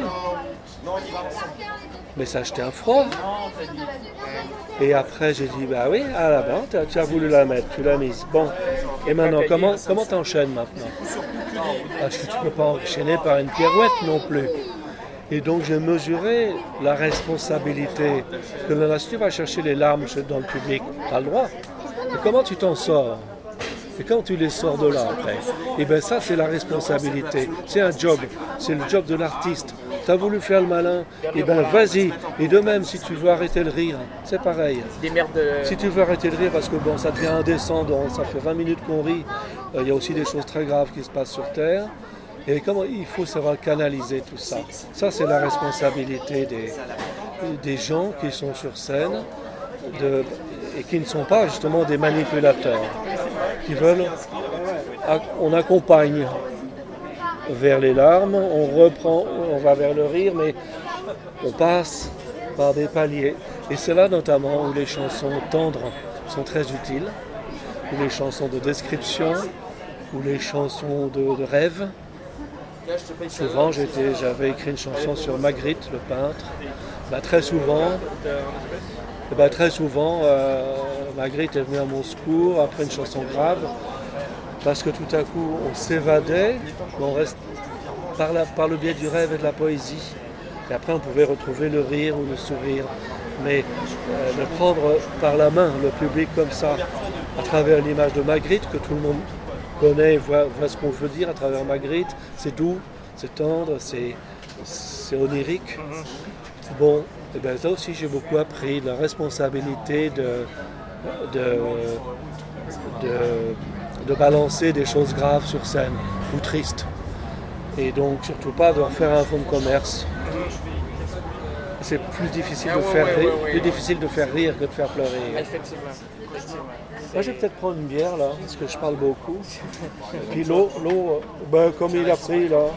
Mais ça jetait un froid. Et après, j'ai dit, bah oui, ah là-bas, tu as, tu as voulu la mettre, tu l'as mise. Bon, et maintenant, comment comment t'enchaînes maintenant? Parce que tu ne peux pas enchaîner par une pirouette non plus. Et donc, j'ai mesuré la responsabilité que là, si tu vas chercher les larmes dans le public, tu as le droit. Mais comment tu t'en sors? Et quand tu les sors de là après, et bien ça c'est la responsabilité, c'est un job, c'est le job de l'artiste. Tu as voulu faire le malin, et bien vas-y. Et de même si tu veux arrêter le rire, c'est pareil. Des merdes de... Si tu veux arrêter de rire parce que bon ça devient indécent, donc ça fait vingt minutes qu'on rit, il euh, y a aussi des choses très graves qui se passent sur Terre. Et comment il faut savoir canaliser tout ça. Ça c'est la responsabilité des, des gens qui sont sur scène de, et qui ne sont pas justement des manipulateurs. Qui veulent, on accompagne vers les larmes, on reprend, on va vers le rire, mais on passe par des paliers. Et c'est là notamment où les chansons tendres sont très utiles, ou les chansons de description, ou les chansons de, de rêve. Souvent, j'étais, j'avais écrit une chanson sur Magritte, le peintre. Ben, très souvent, eh ben, très souvent, euh, Magritte est venue à mon secours après une chanson grave, parce que tout à coup, on s'évadait, mais on reste par, la, par le biais du rêve et de la poésie. Et après, on pouvait retrouver le rire ou le sourire. Mais euh, le prendre par la main, le public comme ça, à travers l'image de Magritte, que tout le monde connaît, voit, voit ce qu'on veut dire à travers Magritte, c'est doux, c'est tendre, c'est, c'est onirique. Mhm. Bon, et ben ça aussi j'ai beaucoup appris, la responsabilité de, de, de, de balancer des choses graves sur scène, ou tristes. Et donc surtout pas d'en faire un fonds de commerce. C'est plus difficile, Ah de ouais, faire ouais, rire, ouais, ouais. plus difficile de faire rire que de faire pleurer. Effectivement. Effectivement. Là, je vais peut-être prendre une bière, là, parce que je parle beaucoup. Puis l'eau, l'eau, ben, comme il a pris, là,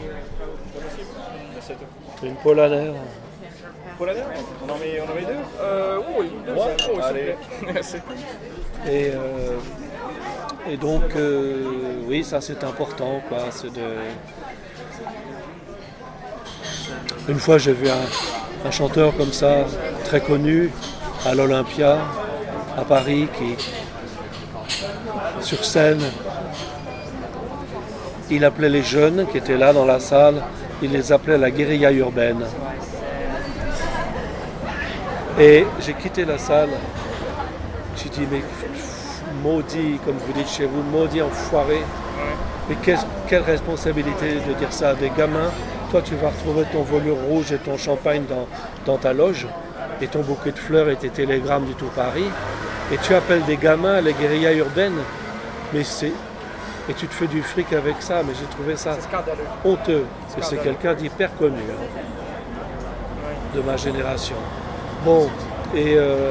une polanaire. Polanaire, on en met, on en met deux. Euh, oui, deux Ouais, autres, oui, s'il allez. vous plaît. Merci. Et, euh, et donc, euh, oui, ça c'est important, quoi. C'est de... Une fois, j'ai vu un, un chanteur comme ça, très connu, à l'Olympia, à Paris, qui, sur scène, il appelait les jeunes qui étaient là dans la salle, il les appelait la guérilla urbaine. Et j'ai quitté la salle, j'ai dit, mais maudit, comme vous dites chez vous, maudit enfoiré. Mais quelle, quelle responsabilité de dire ça à des gamins. Toi, tu vas retrouver ton velours rouge et ton champagne dans, dans ta loge, et ton bouquet de fleurs et tes télégrammes du tout Paris, et tu appelles des gamins les guérillas urbaines, mais c'est... Et tu te fais du fric avec ça, mais j'ai trouvé ça C'est scandaleux. honteux. Et c'est Scandaleux. quelqu'un d'hyper connu, hein, de ma génération. Bon, et euh,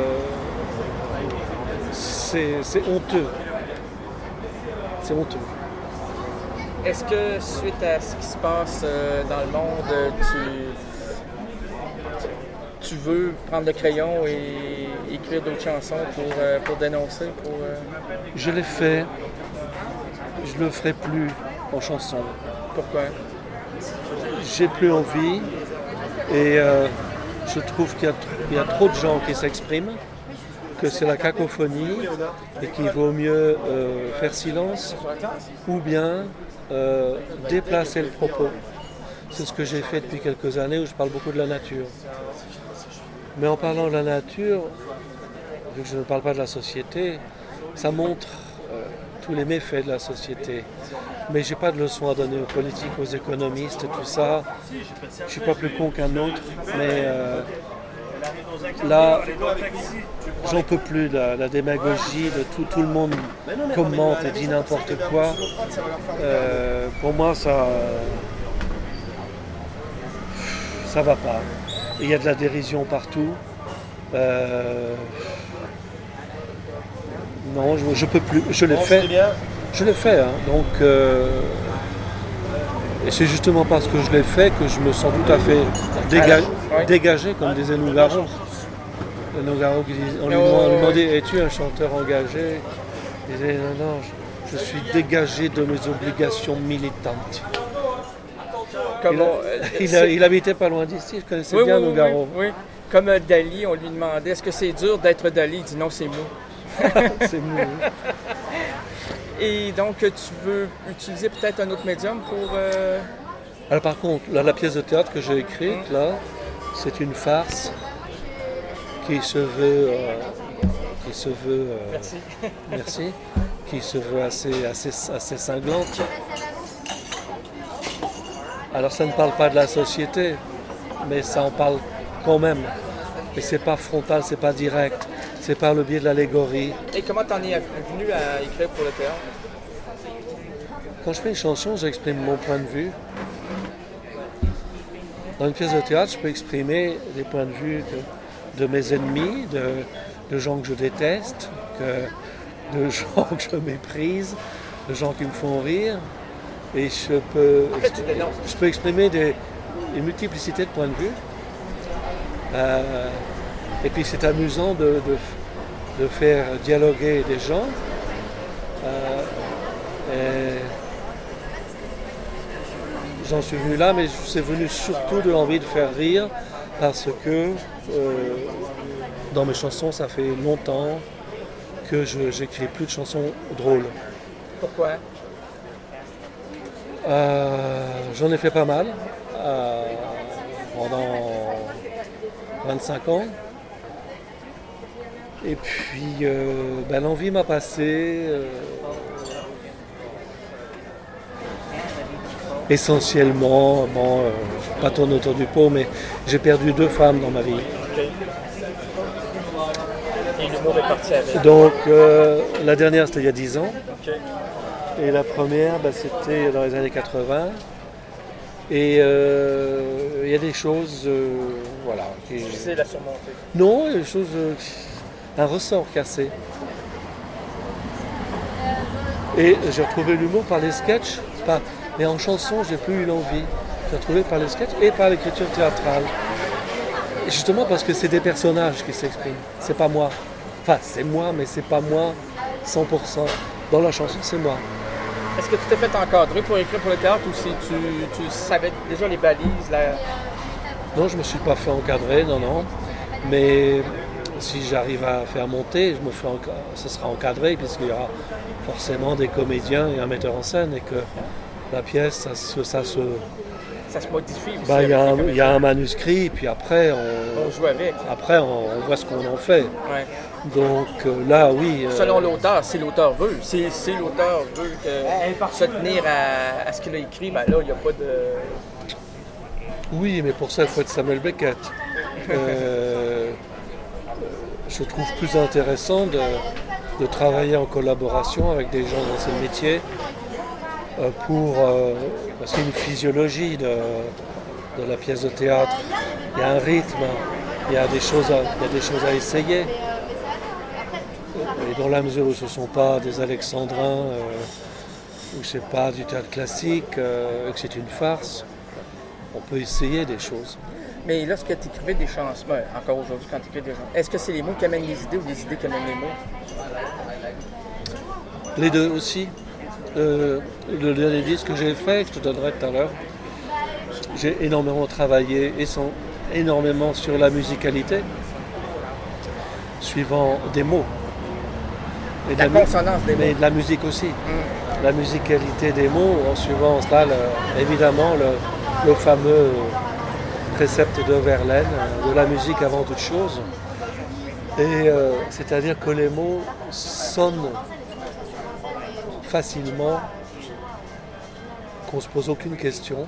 c'est, c'est honteux. C'est honteux. Est-ce que suite à ce qui se passe euh, dans le monde, euh, tu, tu veux prendre le crayon et écrire d'autres chansons pour, euh, pour dénoncer, pour... euh, Je l'ai fait, je le ferai plus en chanson. Pourquoi? J'ai plus envie, et euh, je trouve qu'il y a, il y a trop de gens qui s'expriment, que c'est la cacophonie, et qu'il vaut mieux euh, faire silence, ou bien euh, déplacer le propos. C'est ce que j'ai fait depuis quelques années, où je parle beaucoup de la nature. Mais en parlant de la nature, vu que je ne parle pas de la société, ça montre euh, tous les méfaits de la société. Mais j'ai pas de leçon à donner aux politiques, aux économistes, tout ça. Je suis pas plus con qu'un autre, mais euh, là, j'en peux plus de la, la démagogie, de tout, tout le monde commente et dit n'importe quoi. Euh, pour moi, ça, ça va pas. Il y a de la dérision partout. Euh, non, je, je peux plus. Je l'ai fait. Je l'ai fait, hein. Donc, euh, et c'est justement parce que je l'ai fait que je me sens tout à fait déga- Ouais. dégagé, comme disait Nougaro. Le Nougaro qui disait, on lui, Oh, demandait- on lui ouais. demandait, es-tu un chanteur engagé? Il disait, non, non, je, je suis dégagé de mes obligations militantes. Comme Il, a- on- euh, il, c'est- a- il habitait pas loin d'ici, je connaissais Oui, bien oui, oui, Nougaro. oui, oui. Comme euh, Dali, on lui demandait est-ce que c'est dur d'être Dali? Il dit non, c'est mou. C'est mou. Et donc, tu veux utiliser peut-être un autre médium pour... euh, Alors par contre, là, la pièce de théâtre que j'ai écrite, là, c'est une farce qui se veut, euh, qui se veut, euh, Merci. merci, qui se veut assez, assez, assez cinglante. Alors ça ne parle pas de la société, mais ça en parle quand même. Et c'est pas frontal, c'est pas direct, c'est par le biais de l'allégorie. Et comment t'en es venu à écrire pour le théâtre? Quand je fais une chanson, j'exprime mon point de vue. Dans une pièce de théâtre, je peux exprimer des points de vue de, de mes ennemis, de, de gens que je déteste, que, de gens que je méprise, de gens qui me font rire. Et je peux, En fait, tu dénonces. je peux exprimer des, une multiplicité de points de vue. Euh, et puis c'est amusant de, de, de faire dialoguer des gens. Euh, et j'en suis venu là, mais c'est venu surtout de l'envie de faire rire, parce que euh, dans mes chansons, ça fait longtemps que je n'écris plus de chansons drôles. Pourquoi? Euh, j'en ai fait pas mal euh, pendant vingt-cinq ans. Et puis euh, ben, l'envie m'a passé. euh, essentiellement, bon, euh, pas tourner autour du pot, mais j'ai perdu deux femmes dans ma vie. Okay. Et l'humour est parti avec. Donc euh, la dernière c'était il y a dix ans. Okay. Et la première bah, c'était dans les années quatre-vingts. Et euh, il y a des choses, euh, voilà. Qui... difficile à surmonter. Non, il y a des choses, euh, un ressort cassé. Et j'ai retrouvé l'humour par les sketchs, pas, mais en chanson j'ai plus eu l'envie. J'ai retrouvé par les sketchs et par l'écriture théâtrale. Et justement parce que c'est des personnages qui s'expriment, c'est pas moi. Enfin c'est moi, mais c'est pas moi cent pour cent. Dans la chanson c'est moi. Est-ce que tu t'es fait encadrer pour écrire pour le théâtre ou si tu, tu savais déjà les balises? La... Non, je me suis pas fait encadrer, non, non. Mais si j'arrive à faire monter, je me fais enca... ce sera encadré puisqu'il y aura forcément des comédiens et un metteur en scène et que la pièce, ça se... Ça se, ça se modifie aussi. Bah, il y, y a un manuscrit, puis après, on, on joue avec. Après, on, on voit ce qu'on en fait. Ouais. Donc euh, là, oui. Euh... Selon l'auteur, si l'auteur veut. Si, si l'auteur veut que, se tenir à, à ce qu'il a écrit, ben là, il n'y a pas de... Oui, mais pour ça, il faut être Samuel Beckett. euh, je trouve plus intéressant de, de travailler en collaboration avec des gens dans ce métier euh, pour... Euh, parce qu'il y a une physiologie de, de la pièce de théâtre. Il y a un rythme, il y a des choses à, il y a des choses à essayer. Et dans la mesure où ce ne sont pas des alexandrins, euh, où ce n'est pas du théâtre classique, euh, que c'est une farce, on peut essayer des choses. Mais lorsque tu écrivais des chansons, ben, encore aujourd'hui quand tu écris des chansons, est-ce que c'est les mots qui amènent les idées ou les idées qui amènent les mots? Les deux aussi. Euh, le dernier disque que j'ai fait, que je te donnerai tout à l'heure, j'ai énormément travaillé et sont énormément sur la musicalité, suivant des mots. Et la, de la consonance mu- des mais mots. de la musique aussi. Mm. La musicalité des mots, en suivant cela, le, évidemment, le, le fameux précepte de Verlaine, de la musique avant toute chose. Et euh, c'est-à-dire que les mots sonnent facilement, qu'on ne se pose aucune question.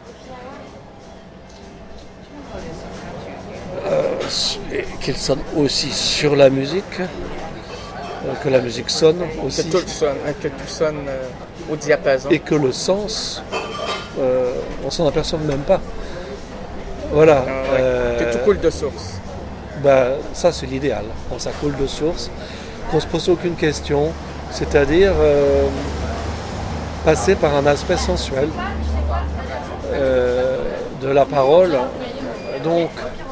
Euh, et qu'ils sonnent aussi sur la musique. Que la musique sonne aussi. Que tout sonne, hein, que tout sonne euh, au diapason. Et que le sens, euh, on s'en aperçoit même pas. Voilà. Ah, ouais. euh, que tout coule de source. Ben, ça, c'est l'idéal. Quand ça coule de source, qu'on ne se pose aucune question, c'est-à-dire euh, passer par un aspect sensuel euh, de la parole. Donc,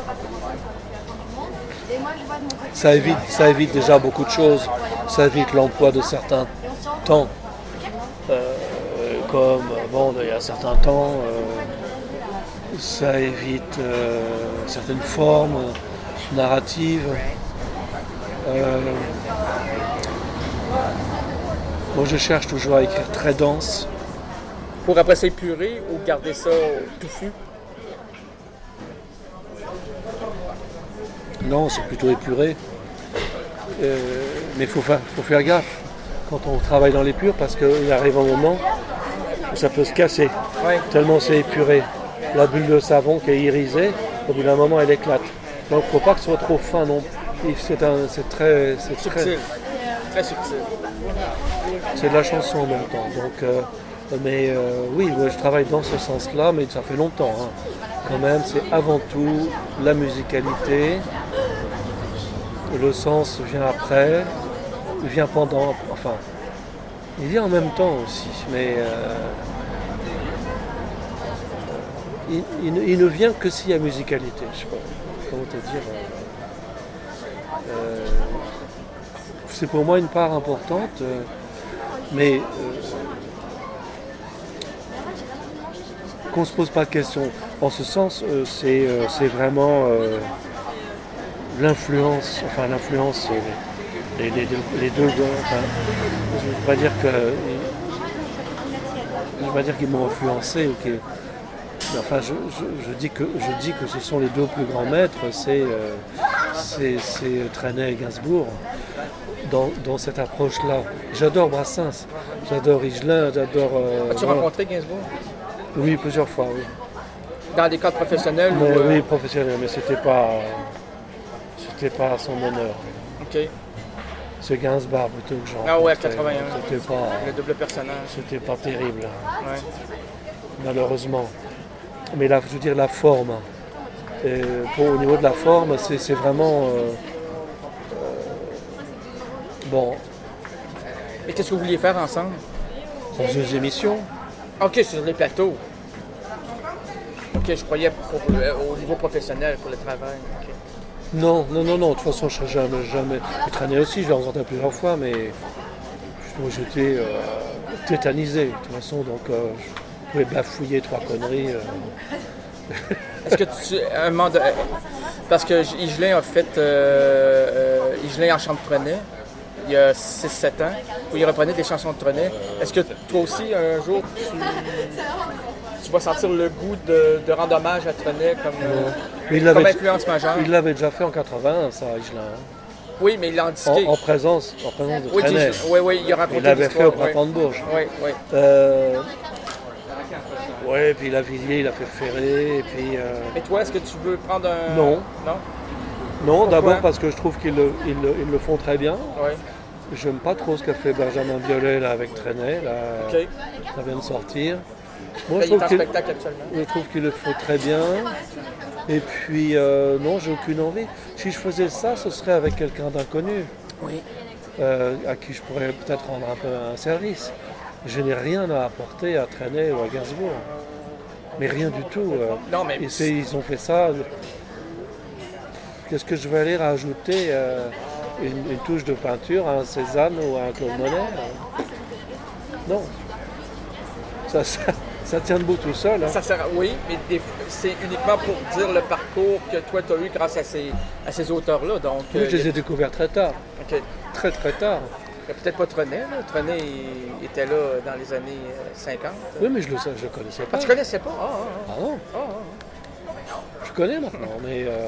Ça évite, ça évite déjà beaucoup de choses. Ça évite l'emploi de certains temps. Euh, comme, bon, il y a certains temps, euh, ça évite euh, certaines formes narratives. Euh, moi, je cherche toujours à écrire très dense. Pour après ça épurer ou garder ça touffu? Non, c'est plutôt épuré. Euh, mais il faut, fa- faut faire gaffe quand on travaille dans l'épure parce qu'il arrive un moment où ça peut se casser. Ouais. Tellement c'est épuré. La bulle de savon qui est irisée, au bout d'un moment elle éclate. Donc il ne faut pas que ce soit trop fin non. C'est, un, c'est très. C'est subtil. Très, très subtil. C'est de la chanson en même temps. Donc, euh, mais euh, oui, ouais, je travaille dans ce sens-là, mais ça fait longtemps. Hein. Quand même, c'est avant tout la musicalité. Le sens vient après, il vient pendant, enfin, il vient en même temps aussi, mais euh, il, il, ne, il ne vient que s'il y a musicalité, je sais pas comment te dire. Euh, c'est pour moi une part importante, euh, mais euh, qu'on ne se pose pas de questions. En ce sens, euh, c'est, euh, c'est vraiment... Euh, l'influence, enfin l'influence, les, les, deux, les deux enfin, je ne veux pas dire que, je veux pas dire qu'ils m'ont influencé, ou qu'ils, enfin, je, je, je, dis que, je dis que ce sont les deux plus grands maîtres, c'est, euh, c'est, c'est Trenet et Gainsbourg, dans, dans cette approche-là. J'adore Brassens, j'adore Higelin, j'adore... Euh, As-tu voilà. rencontré Gainsbourg? Oui, plusieurs fois, oui. Dans des cadres professionnels Mais, ou, euh, oui, professionnel, mais c'était pas, c'était pas à son honneur. OK. C'est Gainsbourg plutôt que Jean. Ah ouais, quatre-vingt-un. C'était pas, Le double personnage. c'était pas terrible, Ouais. malheureusement. Mais là, je veux dire, la forme. Et pour, au niveau de la forme, c'est, c'est vraiment... euh, euh, bon, Et qu'est-ce que vous vouliez faire ensemble? on faisait des émissions. OK, sur les plateaux. OK, je croyais pour, euh, au niveau professionnel, pour le travail. OK. Non, non, non, non, de toute façon, je ne serais jamais, jamais... Je traînais aussi, je l'ai rencontré plusieurs fois, mais moi, j'étais euh, tétanisé, de toute façon, donc euh, je pouvais bafouiller trois conneries. euh. Est-ce que tu... Un moment de- Parce que Higelin a fait... Euh, euh, Higelin en chant de Trenet, il y a six sept ans, où il reprenait des chansons de Trenet. Est-ce que toi aussi, un jour, tu, tu vas sentir le goût de, de rendre hommage à Trenet comme, euh, Mais il comme l'avait, influence majeure? il l'avait déjà fait en quatre-vingt, ça, Higelin, hein. Oui, mais il l'a en, indiqué. en présence, en présence de Oui, Trenet. tu- oui, oui, il a raconté Il l'avait fait au l'histoire, printemps de Bourges. Oui, oui. Euh, ouais, puis Lavilliers, il a fait Ferré, et puis... euh, Et toi, est-ce que tu veux prendre un... Non. Non? Non, Pourquoi? d'abord parce que je trouve qu'ils le, ils le- ils le font très bien. Oui. J'aime pas trop ce qu'a fait Benjamin Biolay là, avec Trenet, là, OK. ça vient de sortir. Moi, Ben, je il est trouve en qu'il spectacle actuellement. je trouve qu'il le fait très bien. Et puis, euh, non, j'ai aucune envie. Si je faisais ça, ce serait avec quelqu'un d'inconnu, Oui. euh, à qui je pourrais peut-être rendre un peu un service. Je n'ai rien à apporter à Trenet ou à Gainsbourg. Mais rien du tout. euh. Non, mais... Et c'est- ils ont fait ça. Qu'est-ce que je vais aller rajouter euh, une, une touche de peinture à un Cézanne ou à un Claude Monet? euh. Non. Ça, ça, ça tient debout tout seul. hein. Ça sert à- Oui, mais des- c'est uniquement pour dire le parcours que toi, tu as eu grâce à ces, à ces auteurs-là. Donc, Oui, euh, je les il y ai a- découverts très tard. OK. Très très tard. Il y a peut-être pas Trenet, là. Trenet il était là dans les années euh, cinquante. Oui, mais je le sais, je le connaissais pas. Ah, tu connaissais pas? Ah, ah, Ah non, ah, ah, je connais maintenant, mais euh,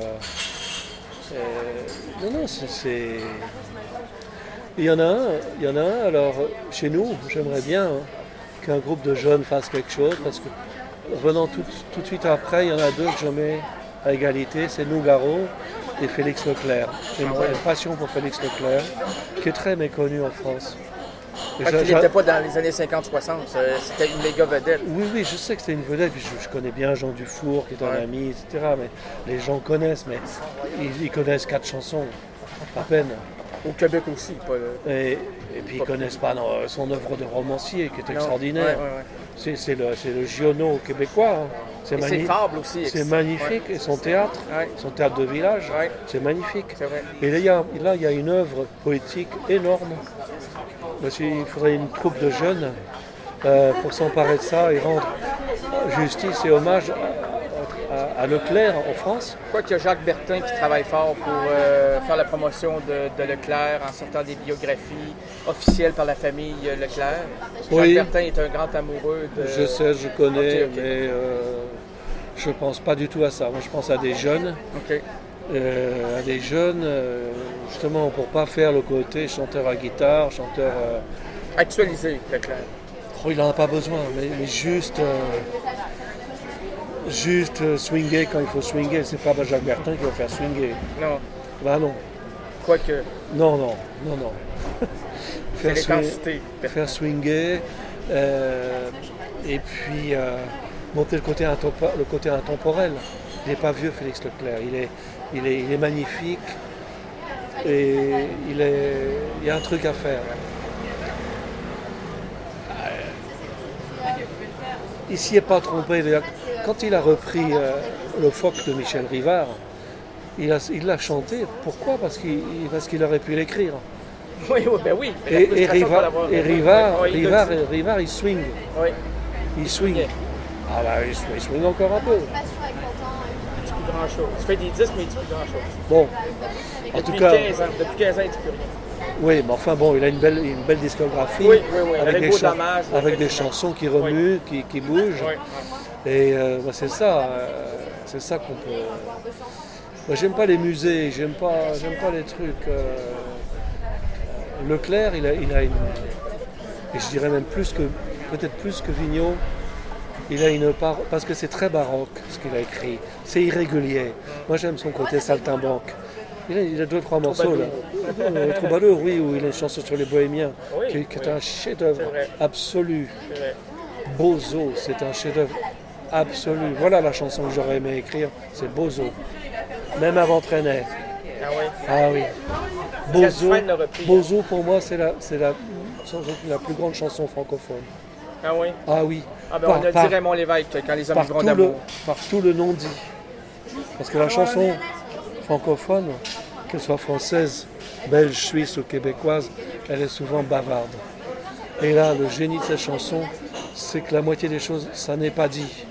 euh, non, non, c'est, c'est- Il y en a un, il y en a un. Alors chez nous, j'aimerais bien hein, qu'un groupe de jeunes fasse quelque chose, parce que revenant tout, tout de suite après, il y en a deux que je mets à égalité, c'est Nougaro et Félix Leclerc. J'ai une, une passion pour Félix Leclerc, qui est très méconnu en France. Et ah. j'a- Fait qu'il j'a- n'était pas dans les années cinquante soixante. euh, C'était une méga vedette. Oui, oui, je sais que c'était une vedette, puis je, je connais bien Jean Dufour, qui est un Ouais. ami, et cetera. Mais les gens connaissent, mais ils, ils connaissent quatre chansons, à peine. Au Québec aussi. Pas, le- Et, et puis ils ne connaissent pas non, son œuvre de romancier, qui est Non. extraordinaire. Ouais, ouais, ouais. C'est, c'est le, c'est le Giono québécois. hein. C'est, Et ses magni- fables aussi. c'est ex- magnifique, et son théâtre, Ouais. son théâtre de village, Ouais. c'est magnifique. C'est vrai. Et là, il y a, là, il y a une œuvre poétique énorme. Parce qu'il faudrait une troupe de jeunes euh, pour s'emparer de ça et rendre justice et hommage à, à- à Leclerc en France. Je crois qu'il y a Jacques Bertin qui travaille fort pour euh, faire la promotion de, de Leclerc en sortant des biographies officielles par la famille euh, Leclerc. Oui. Jacques Bertin est un grand amoureux de... Je sais, je connais, Ok, ok. mais euh, je pense pas du tout à ça. Moi, je pense à des jeunes, OK. euh, à des jeunes, euh, justement, pour pas faire le côté chanteur à guitare, chanteur. euh, Actualisé, Leclerc. oh, il en a pas besoin, mais, mais juste. euh, Juste euh, swinguer quand il faut swinguer, c'est pas Jacques Bertin qui va faire swinguer. Non. Bah non, Quoique, non, non, non, non. c'est Faire, swing- l'intensité. faire swinguer, euh, et puis euh, monter le côté, intempo- le côté intemporel. Il n'est pas vieux, Félix Leclerc, il est, il est, il est magnifique, et il, est, il y a un truc à faire. Il s'y est pas trompé. D'ailleurs. Quand il a repris euh, le phoque de Michel Rivard, il, a- il l'a chanté. Pourquoi? Parce qu'il, parce qu'il aurait pu l'écrire. Oui, oui, ben oui. Mais la Et, et frustration de pas Rivard, l'avoir- et Rivard, Oui, oui, il le Rivard, dit. Rivard, il swing. Oui, Il swing. swingait. Ah bah il swing, il swing encore un peu. il dit plus grand-chose. Il fait des disques, mais il dit plus grand-chose. Bon, en Depuis tout cas, quinze ans, depuis quinze ans, il dit plus rien. oui, mais enfin bon, il a une belle, une belle discographie. Oui, oui, oui, avec des, beau chan- dommage, avec des effectivement. chansons qui remuent, qui, qui bougent. Oui, Et euh, bah, c'est ça, euh, c'est ça qu'on peut. Moi, j'aime pas les musées, j'aime pas, j'aime pas les trucs. euh, Leclerc, il a, il a une, et je dirais même plus que, peut-être plus que Vigneault, il a une part, parce que c'est très baroque ce qu'il a écrit, c'est irrégulier. Moi j'aime son côté saltimbanque. Il a, il a deux, trois morceaux là. Euh, Troubadour, oui, où il a une chanson sur les bohémiens, Oui, qui, qui est oui. un chef-d'œuvre C'est vrai. absolu. C'est vrai. Bozo, c'est un chef-d'œuvre absolu. Voilà la chanson que j'aurais aimé écrire, c'est Bozo. Même avant Trenet. Ah oui. Ah oui. Cat Bozo, Fan l'a repris. Bozo pour moi c'est la, c'est la, sans doute la plus grande chanson francophone. Ah oui. Ah oui. Ah ben Par- on a par- dit Raymond Lévesque quand les hommes par vivront tout, le, d'amour. par tout le non-dit. Parce que la chanson francophone, qu'elle soit française, belge, suisse ou québécoise, elle est souvent bavarde. Et là, le génie de cette chanson, c'est que la moitié des choses, ça n'est pas dit.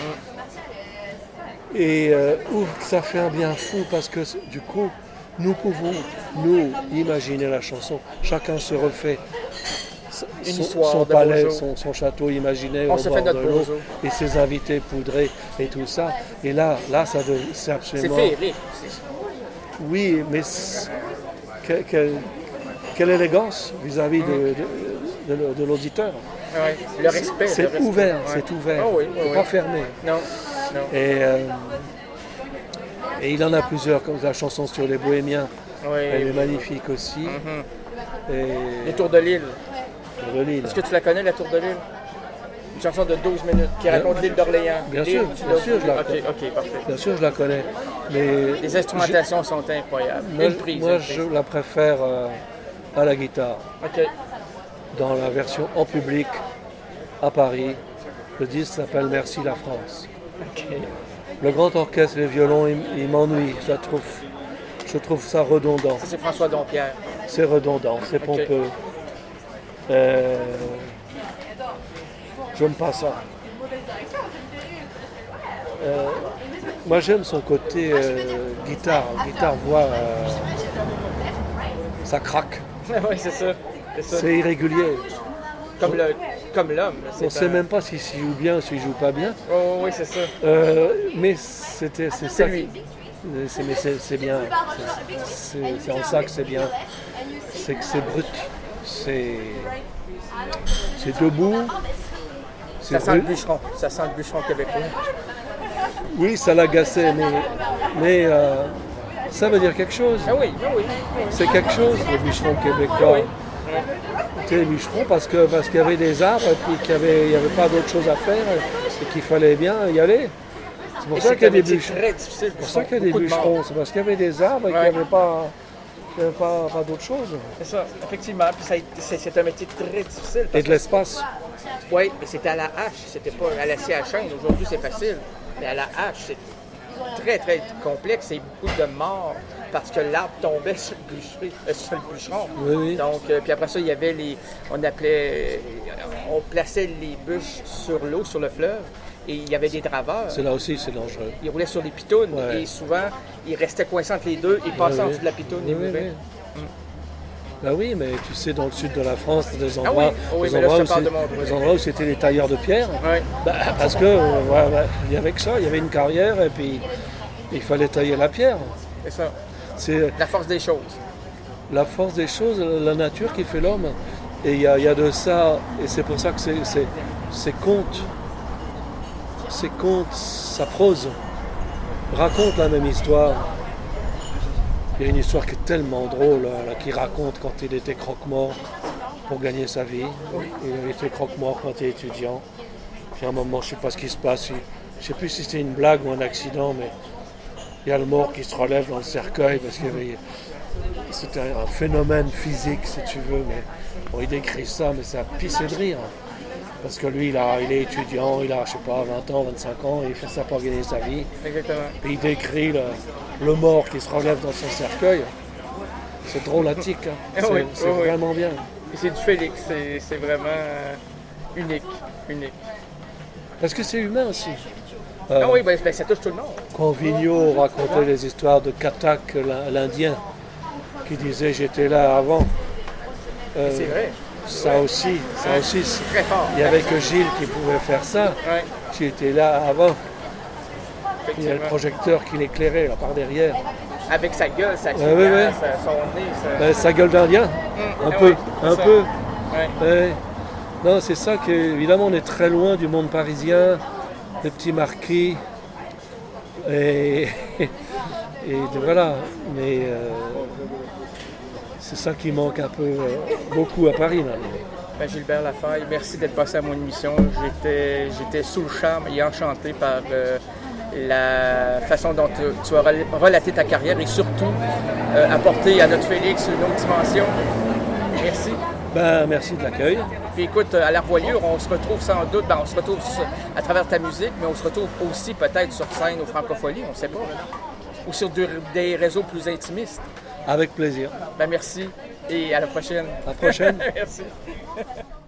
Et euh, ouf, ça fait un bien fou parce que du coup, nous pouvons, nous, imaginer la chanson. Chacun se refait son, Une histoire son de palais, Bozo. son, son château imaginaire On au se bord fait notre de l'eau Bozo. et ses invités poudrés et tout ça. Et là, là, ça de- c'est C'est absolument... féerique. Oui, mais c'est- que- que- quelle élégance vis-à-vis de, de- de- de l'auditeur. Ouais. Le respect. C'est le respect. ouvert, Ouais. c'est ouvert, Ah oui, oui, c'est oui. pas fermé. Non, non. Et, euh, et il en a plusieurs, comme la chanson sur les Bohémiens, elle est Oui. magnifique aussi. Mhm. Et Les Tours de l'île. Tour de l'île. Est-ce que tu la connais, la Tour de l'île? Une chanson de douze minutes qui raconte l'île d'Orléans. Bien L'île, sûr, tu bien l'as sûr, vu? je la Ok, connais. ok, parfait. Bien sûr, je la connais. Mais Les instrumentations sont incroyables. moi, Une prise. moi, une prise. je la préfère euh, à la guitare. Ok. Dans la version en public à Paris. Le disque s'appelle Merci la France. Ok. Le grand orchestre, les violons, ils, ils m'ennuient. Je trouve, je trouve ça redondant. Ça, c'est François Dompierre. C'est redondant, c'est Ok. pompeux. Euh, J'aime pas ça. Euh, moi j'aime son côté euh, guitare, guitare voix, euh, ça craque. oui, c'est ça. C'est ça. C'est irrégulier. Comme le, comme l'homme. là, On ne c'est sait un- même pas s'il s'il joue bien ou s'il joue pas bien. Oh, oh, oui, c'est ça. Euh, mais c'était, c'est C'est ça. lui. C'est, mais c'est, c'est bien. C'est, c'est- c'est en ça que c'est bien. C'est que c'est brut. C'est, c'est debout. C'est Ça sent le brut. bûcheron. Ça sent le bûcheron québécois. Oui, ça l'agaçait, mais, mais euh, ça veut dire quelque chose. Ah oui, ah oui. C'est quelque chose, le bûcheron québécois. C'était les bûcherons parce, que, parce qu'il y avait des arbres et puis qu'il n'y avait, il y avait pas d'autre chose à faire et qu'il fallait bien y aller. C'est pour Et ça c'est qu'il y a un des métier bûcherons. très difficile. C'est pour ça qu'il y a des Beaucoup de monde. bûcherons. C'est parce qu'il y avait des arbres et qu'il Ouais. n'y avait pas, qu'il y avait pas, pas d'autre chose. C'est ça, effectivement. Puis ça a été- c'est, c'est un métier très difficile. Et Parce de l'espace. que, ouais, mais c'était à la hache, c'était pas à la scie à chaîne. Aujourd'hui, c'est facile. Mais à la hache, c'est très, très complexe et beaucoup de morts parce que l'arbre tombait sur le, bûcherie, euh, sur le bûcheron. Oui, oui. Donc, euh, puis après ça, il y avait les. On appelait. euh, On plaçait les bûches sur l'eau, sur le fleuve, et il y avait des draveurs. C'est là aussi, c'est dangereux. Ils roulaient sur les pitounes Ouais. et souvent, ils restaient coincés entre les deux, ils passaient Oui, en oui. dessous de la pitoune Oui, et oui, mouraient. oui. Ben oui, mais tu sais, dans le sud de la France, il y a des endroits, Ah oui, oui, des mais là, endroits je où te parle c'est- de Montreuil. des endroits où c'était les tailleurs de pierre. Ouais. Ben, parce que euh, voilà, ben, il y avait que ça, il y avait une carrière et puis il fallait tailler la pierre. C'est ça. C'est La force des choses. la force des choses, la nature qui fait l'homme. Et il y, a- il y a de ça, et c'est pour ça que c'est, c'est, c'est conte. Ces contes, sa prose, raconte la même histoire. Il y a une histoire qui est tellement drôle, là, qui raconte quand il était croque-mort pour gagner sa vie. Il avait été croque-mort quand il était étudiant. Puis à un moment, je ne sais pas ce qui se passe. Je ne sais plus si c'était une blague ou un accident, mais il y a le mort qui se relève dans le cercueil parce qu'il y avait... C'était un phénomène physique, si tu veux, mais bon, il décrit ça, mais ça a pissé de rire. Parce que lui, il, a, il est étudiant, il a, je sais pas, vingt ans, vingt-cinq ans, et il fait ça pour gagner sa vie. Exactement. Puis il décrit le, le mort qui se relève dans son cercueil. C'est drôlatique, hein. Ah c'est, oui, c'est oui, oui. vraiment bien. Et c'est du Félix, c'est, c'est vraiment euh, unique. Unique. Parce que c'est humain aussi. Ah oui, ben, ben, ça touche tout le monde. Quand Vigneault racontait les histoires de Katak, l'In- l'Indien, qui disait j'étais là avant. euh, C'est vrai. Ça aussi, ça aussi, c'est- Très fort. il n'y avait que Gilles qui pouvait faire ça. Ouais, J'étais là avant. Il y a le effectivement. projecteur qui l'éclairait là par derrière. Avec sa gueule, sa oui, crinière, oui. sa- son nez, sa... Ben, sa gueule d'Indien, Hum, un ah peu, oui, c'est un ça. peu. Ouais. Ouais. Non, c'est ça qu'évidemment on est très loin du monde parisien, des petits marquis. Et, et voilà, mais euh, c'est ça qui manque un peu, euh, beaucoup à Paris maintenant. Ben, Gilbert Lafaille, merci d'être passé à mon émission. J'étais, j'étais sous le charme et enchanté par euh, la façon dont tu, tu as relaté ta carrière et surtout euh, apporté à notre Félix une autre dimension. Merci. Ben, merci de l'accueil. Puis écoute, à la Voilure, on se retrouve sans doute, ben, on se retrouve à travers ta musique, mais on se retrouve aussi peut-être sur scène au Francofolie, on ne sait pas, ou sur des réseaux plus intimistes. Avec plaisir. Ben, merci et à la prochaine. À la prochaine. Merci.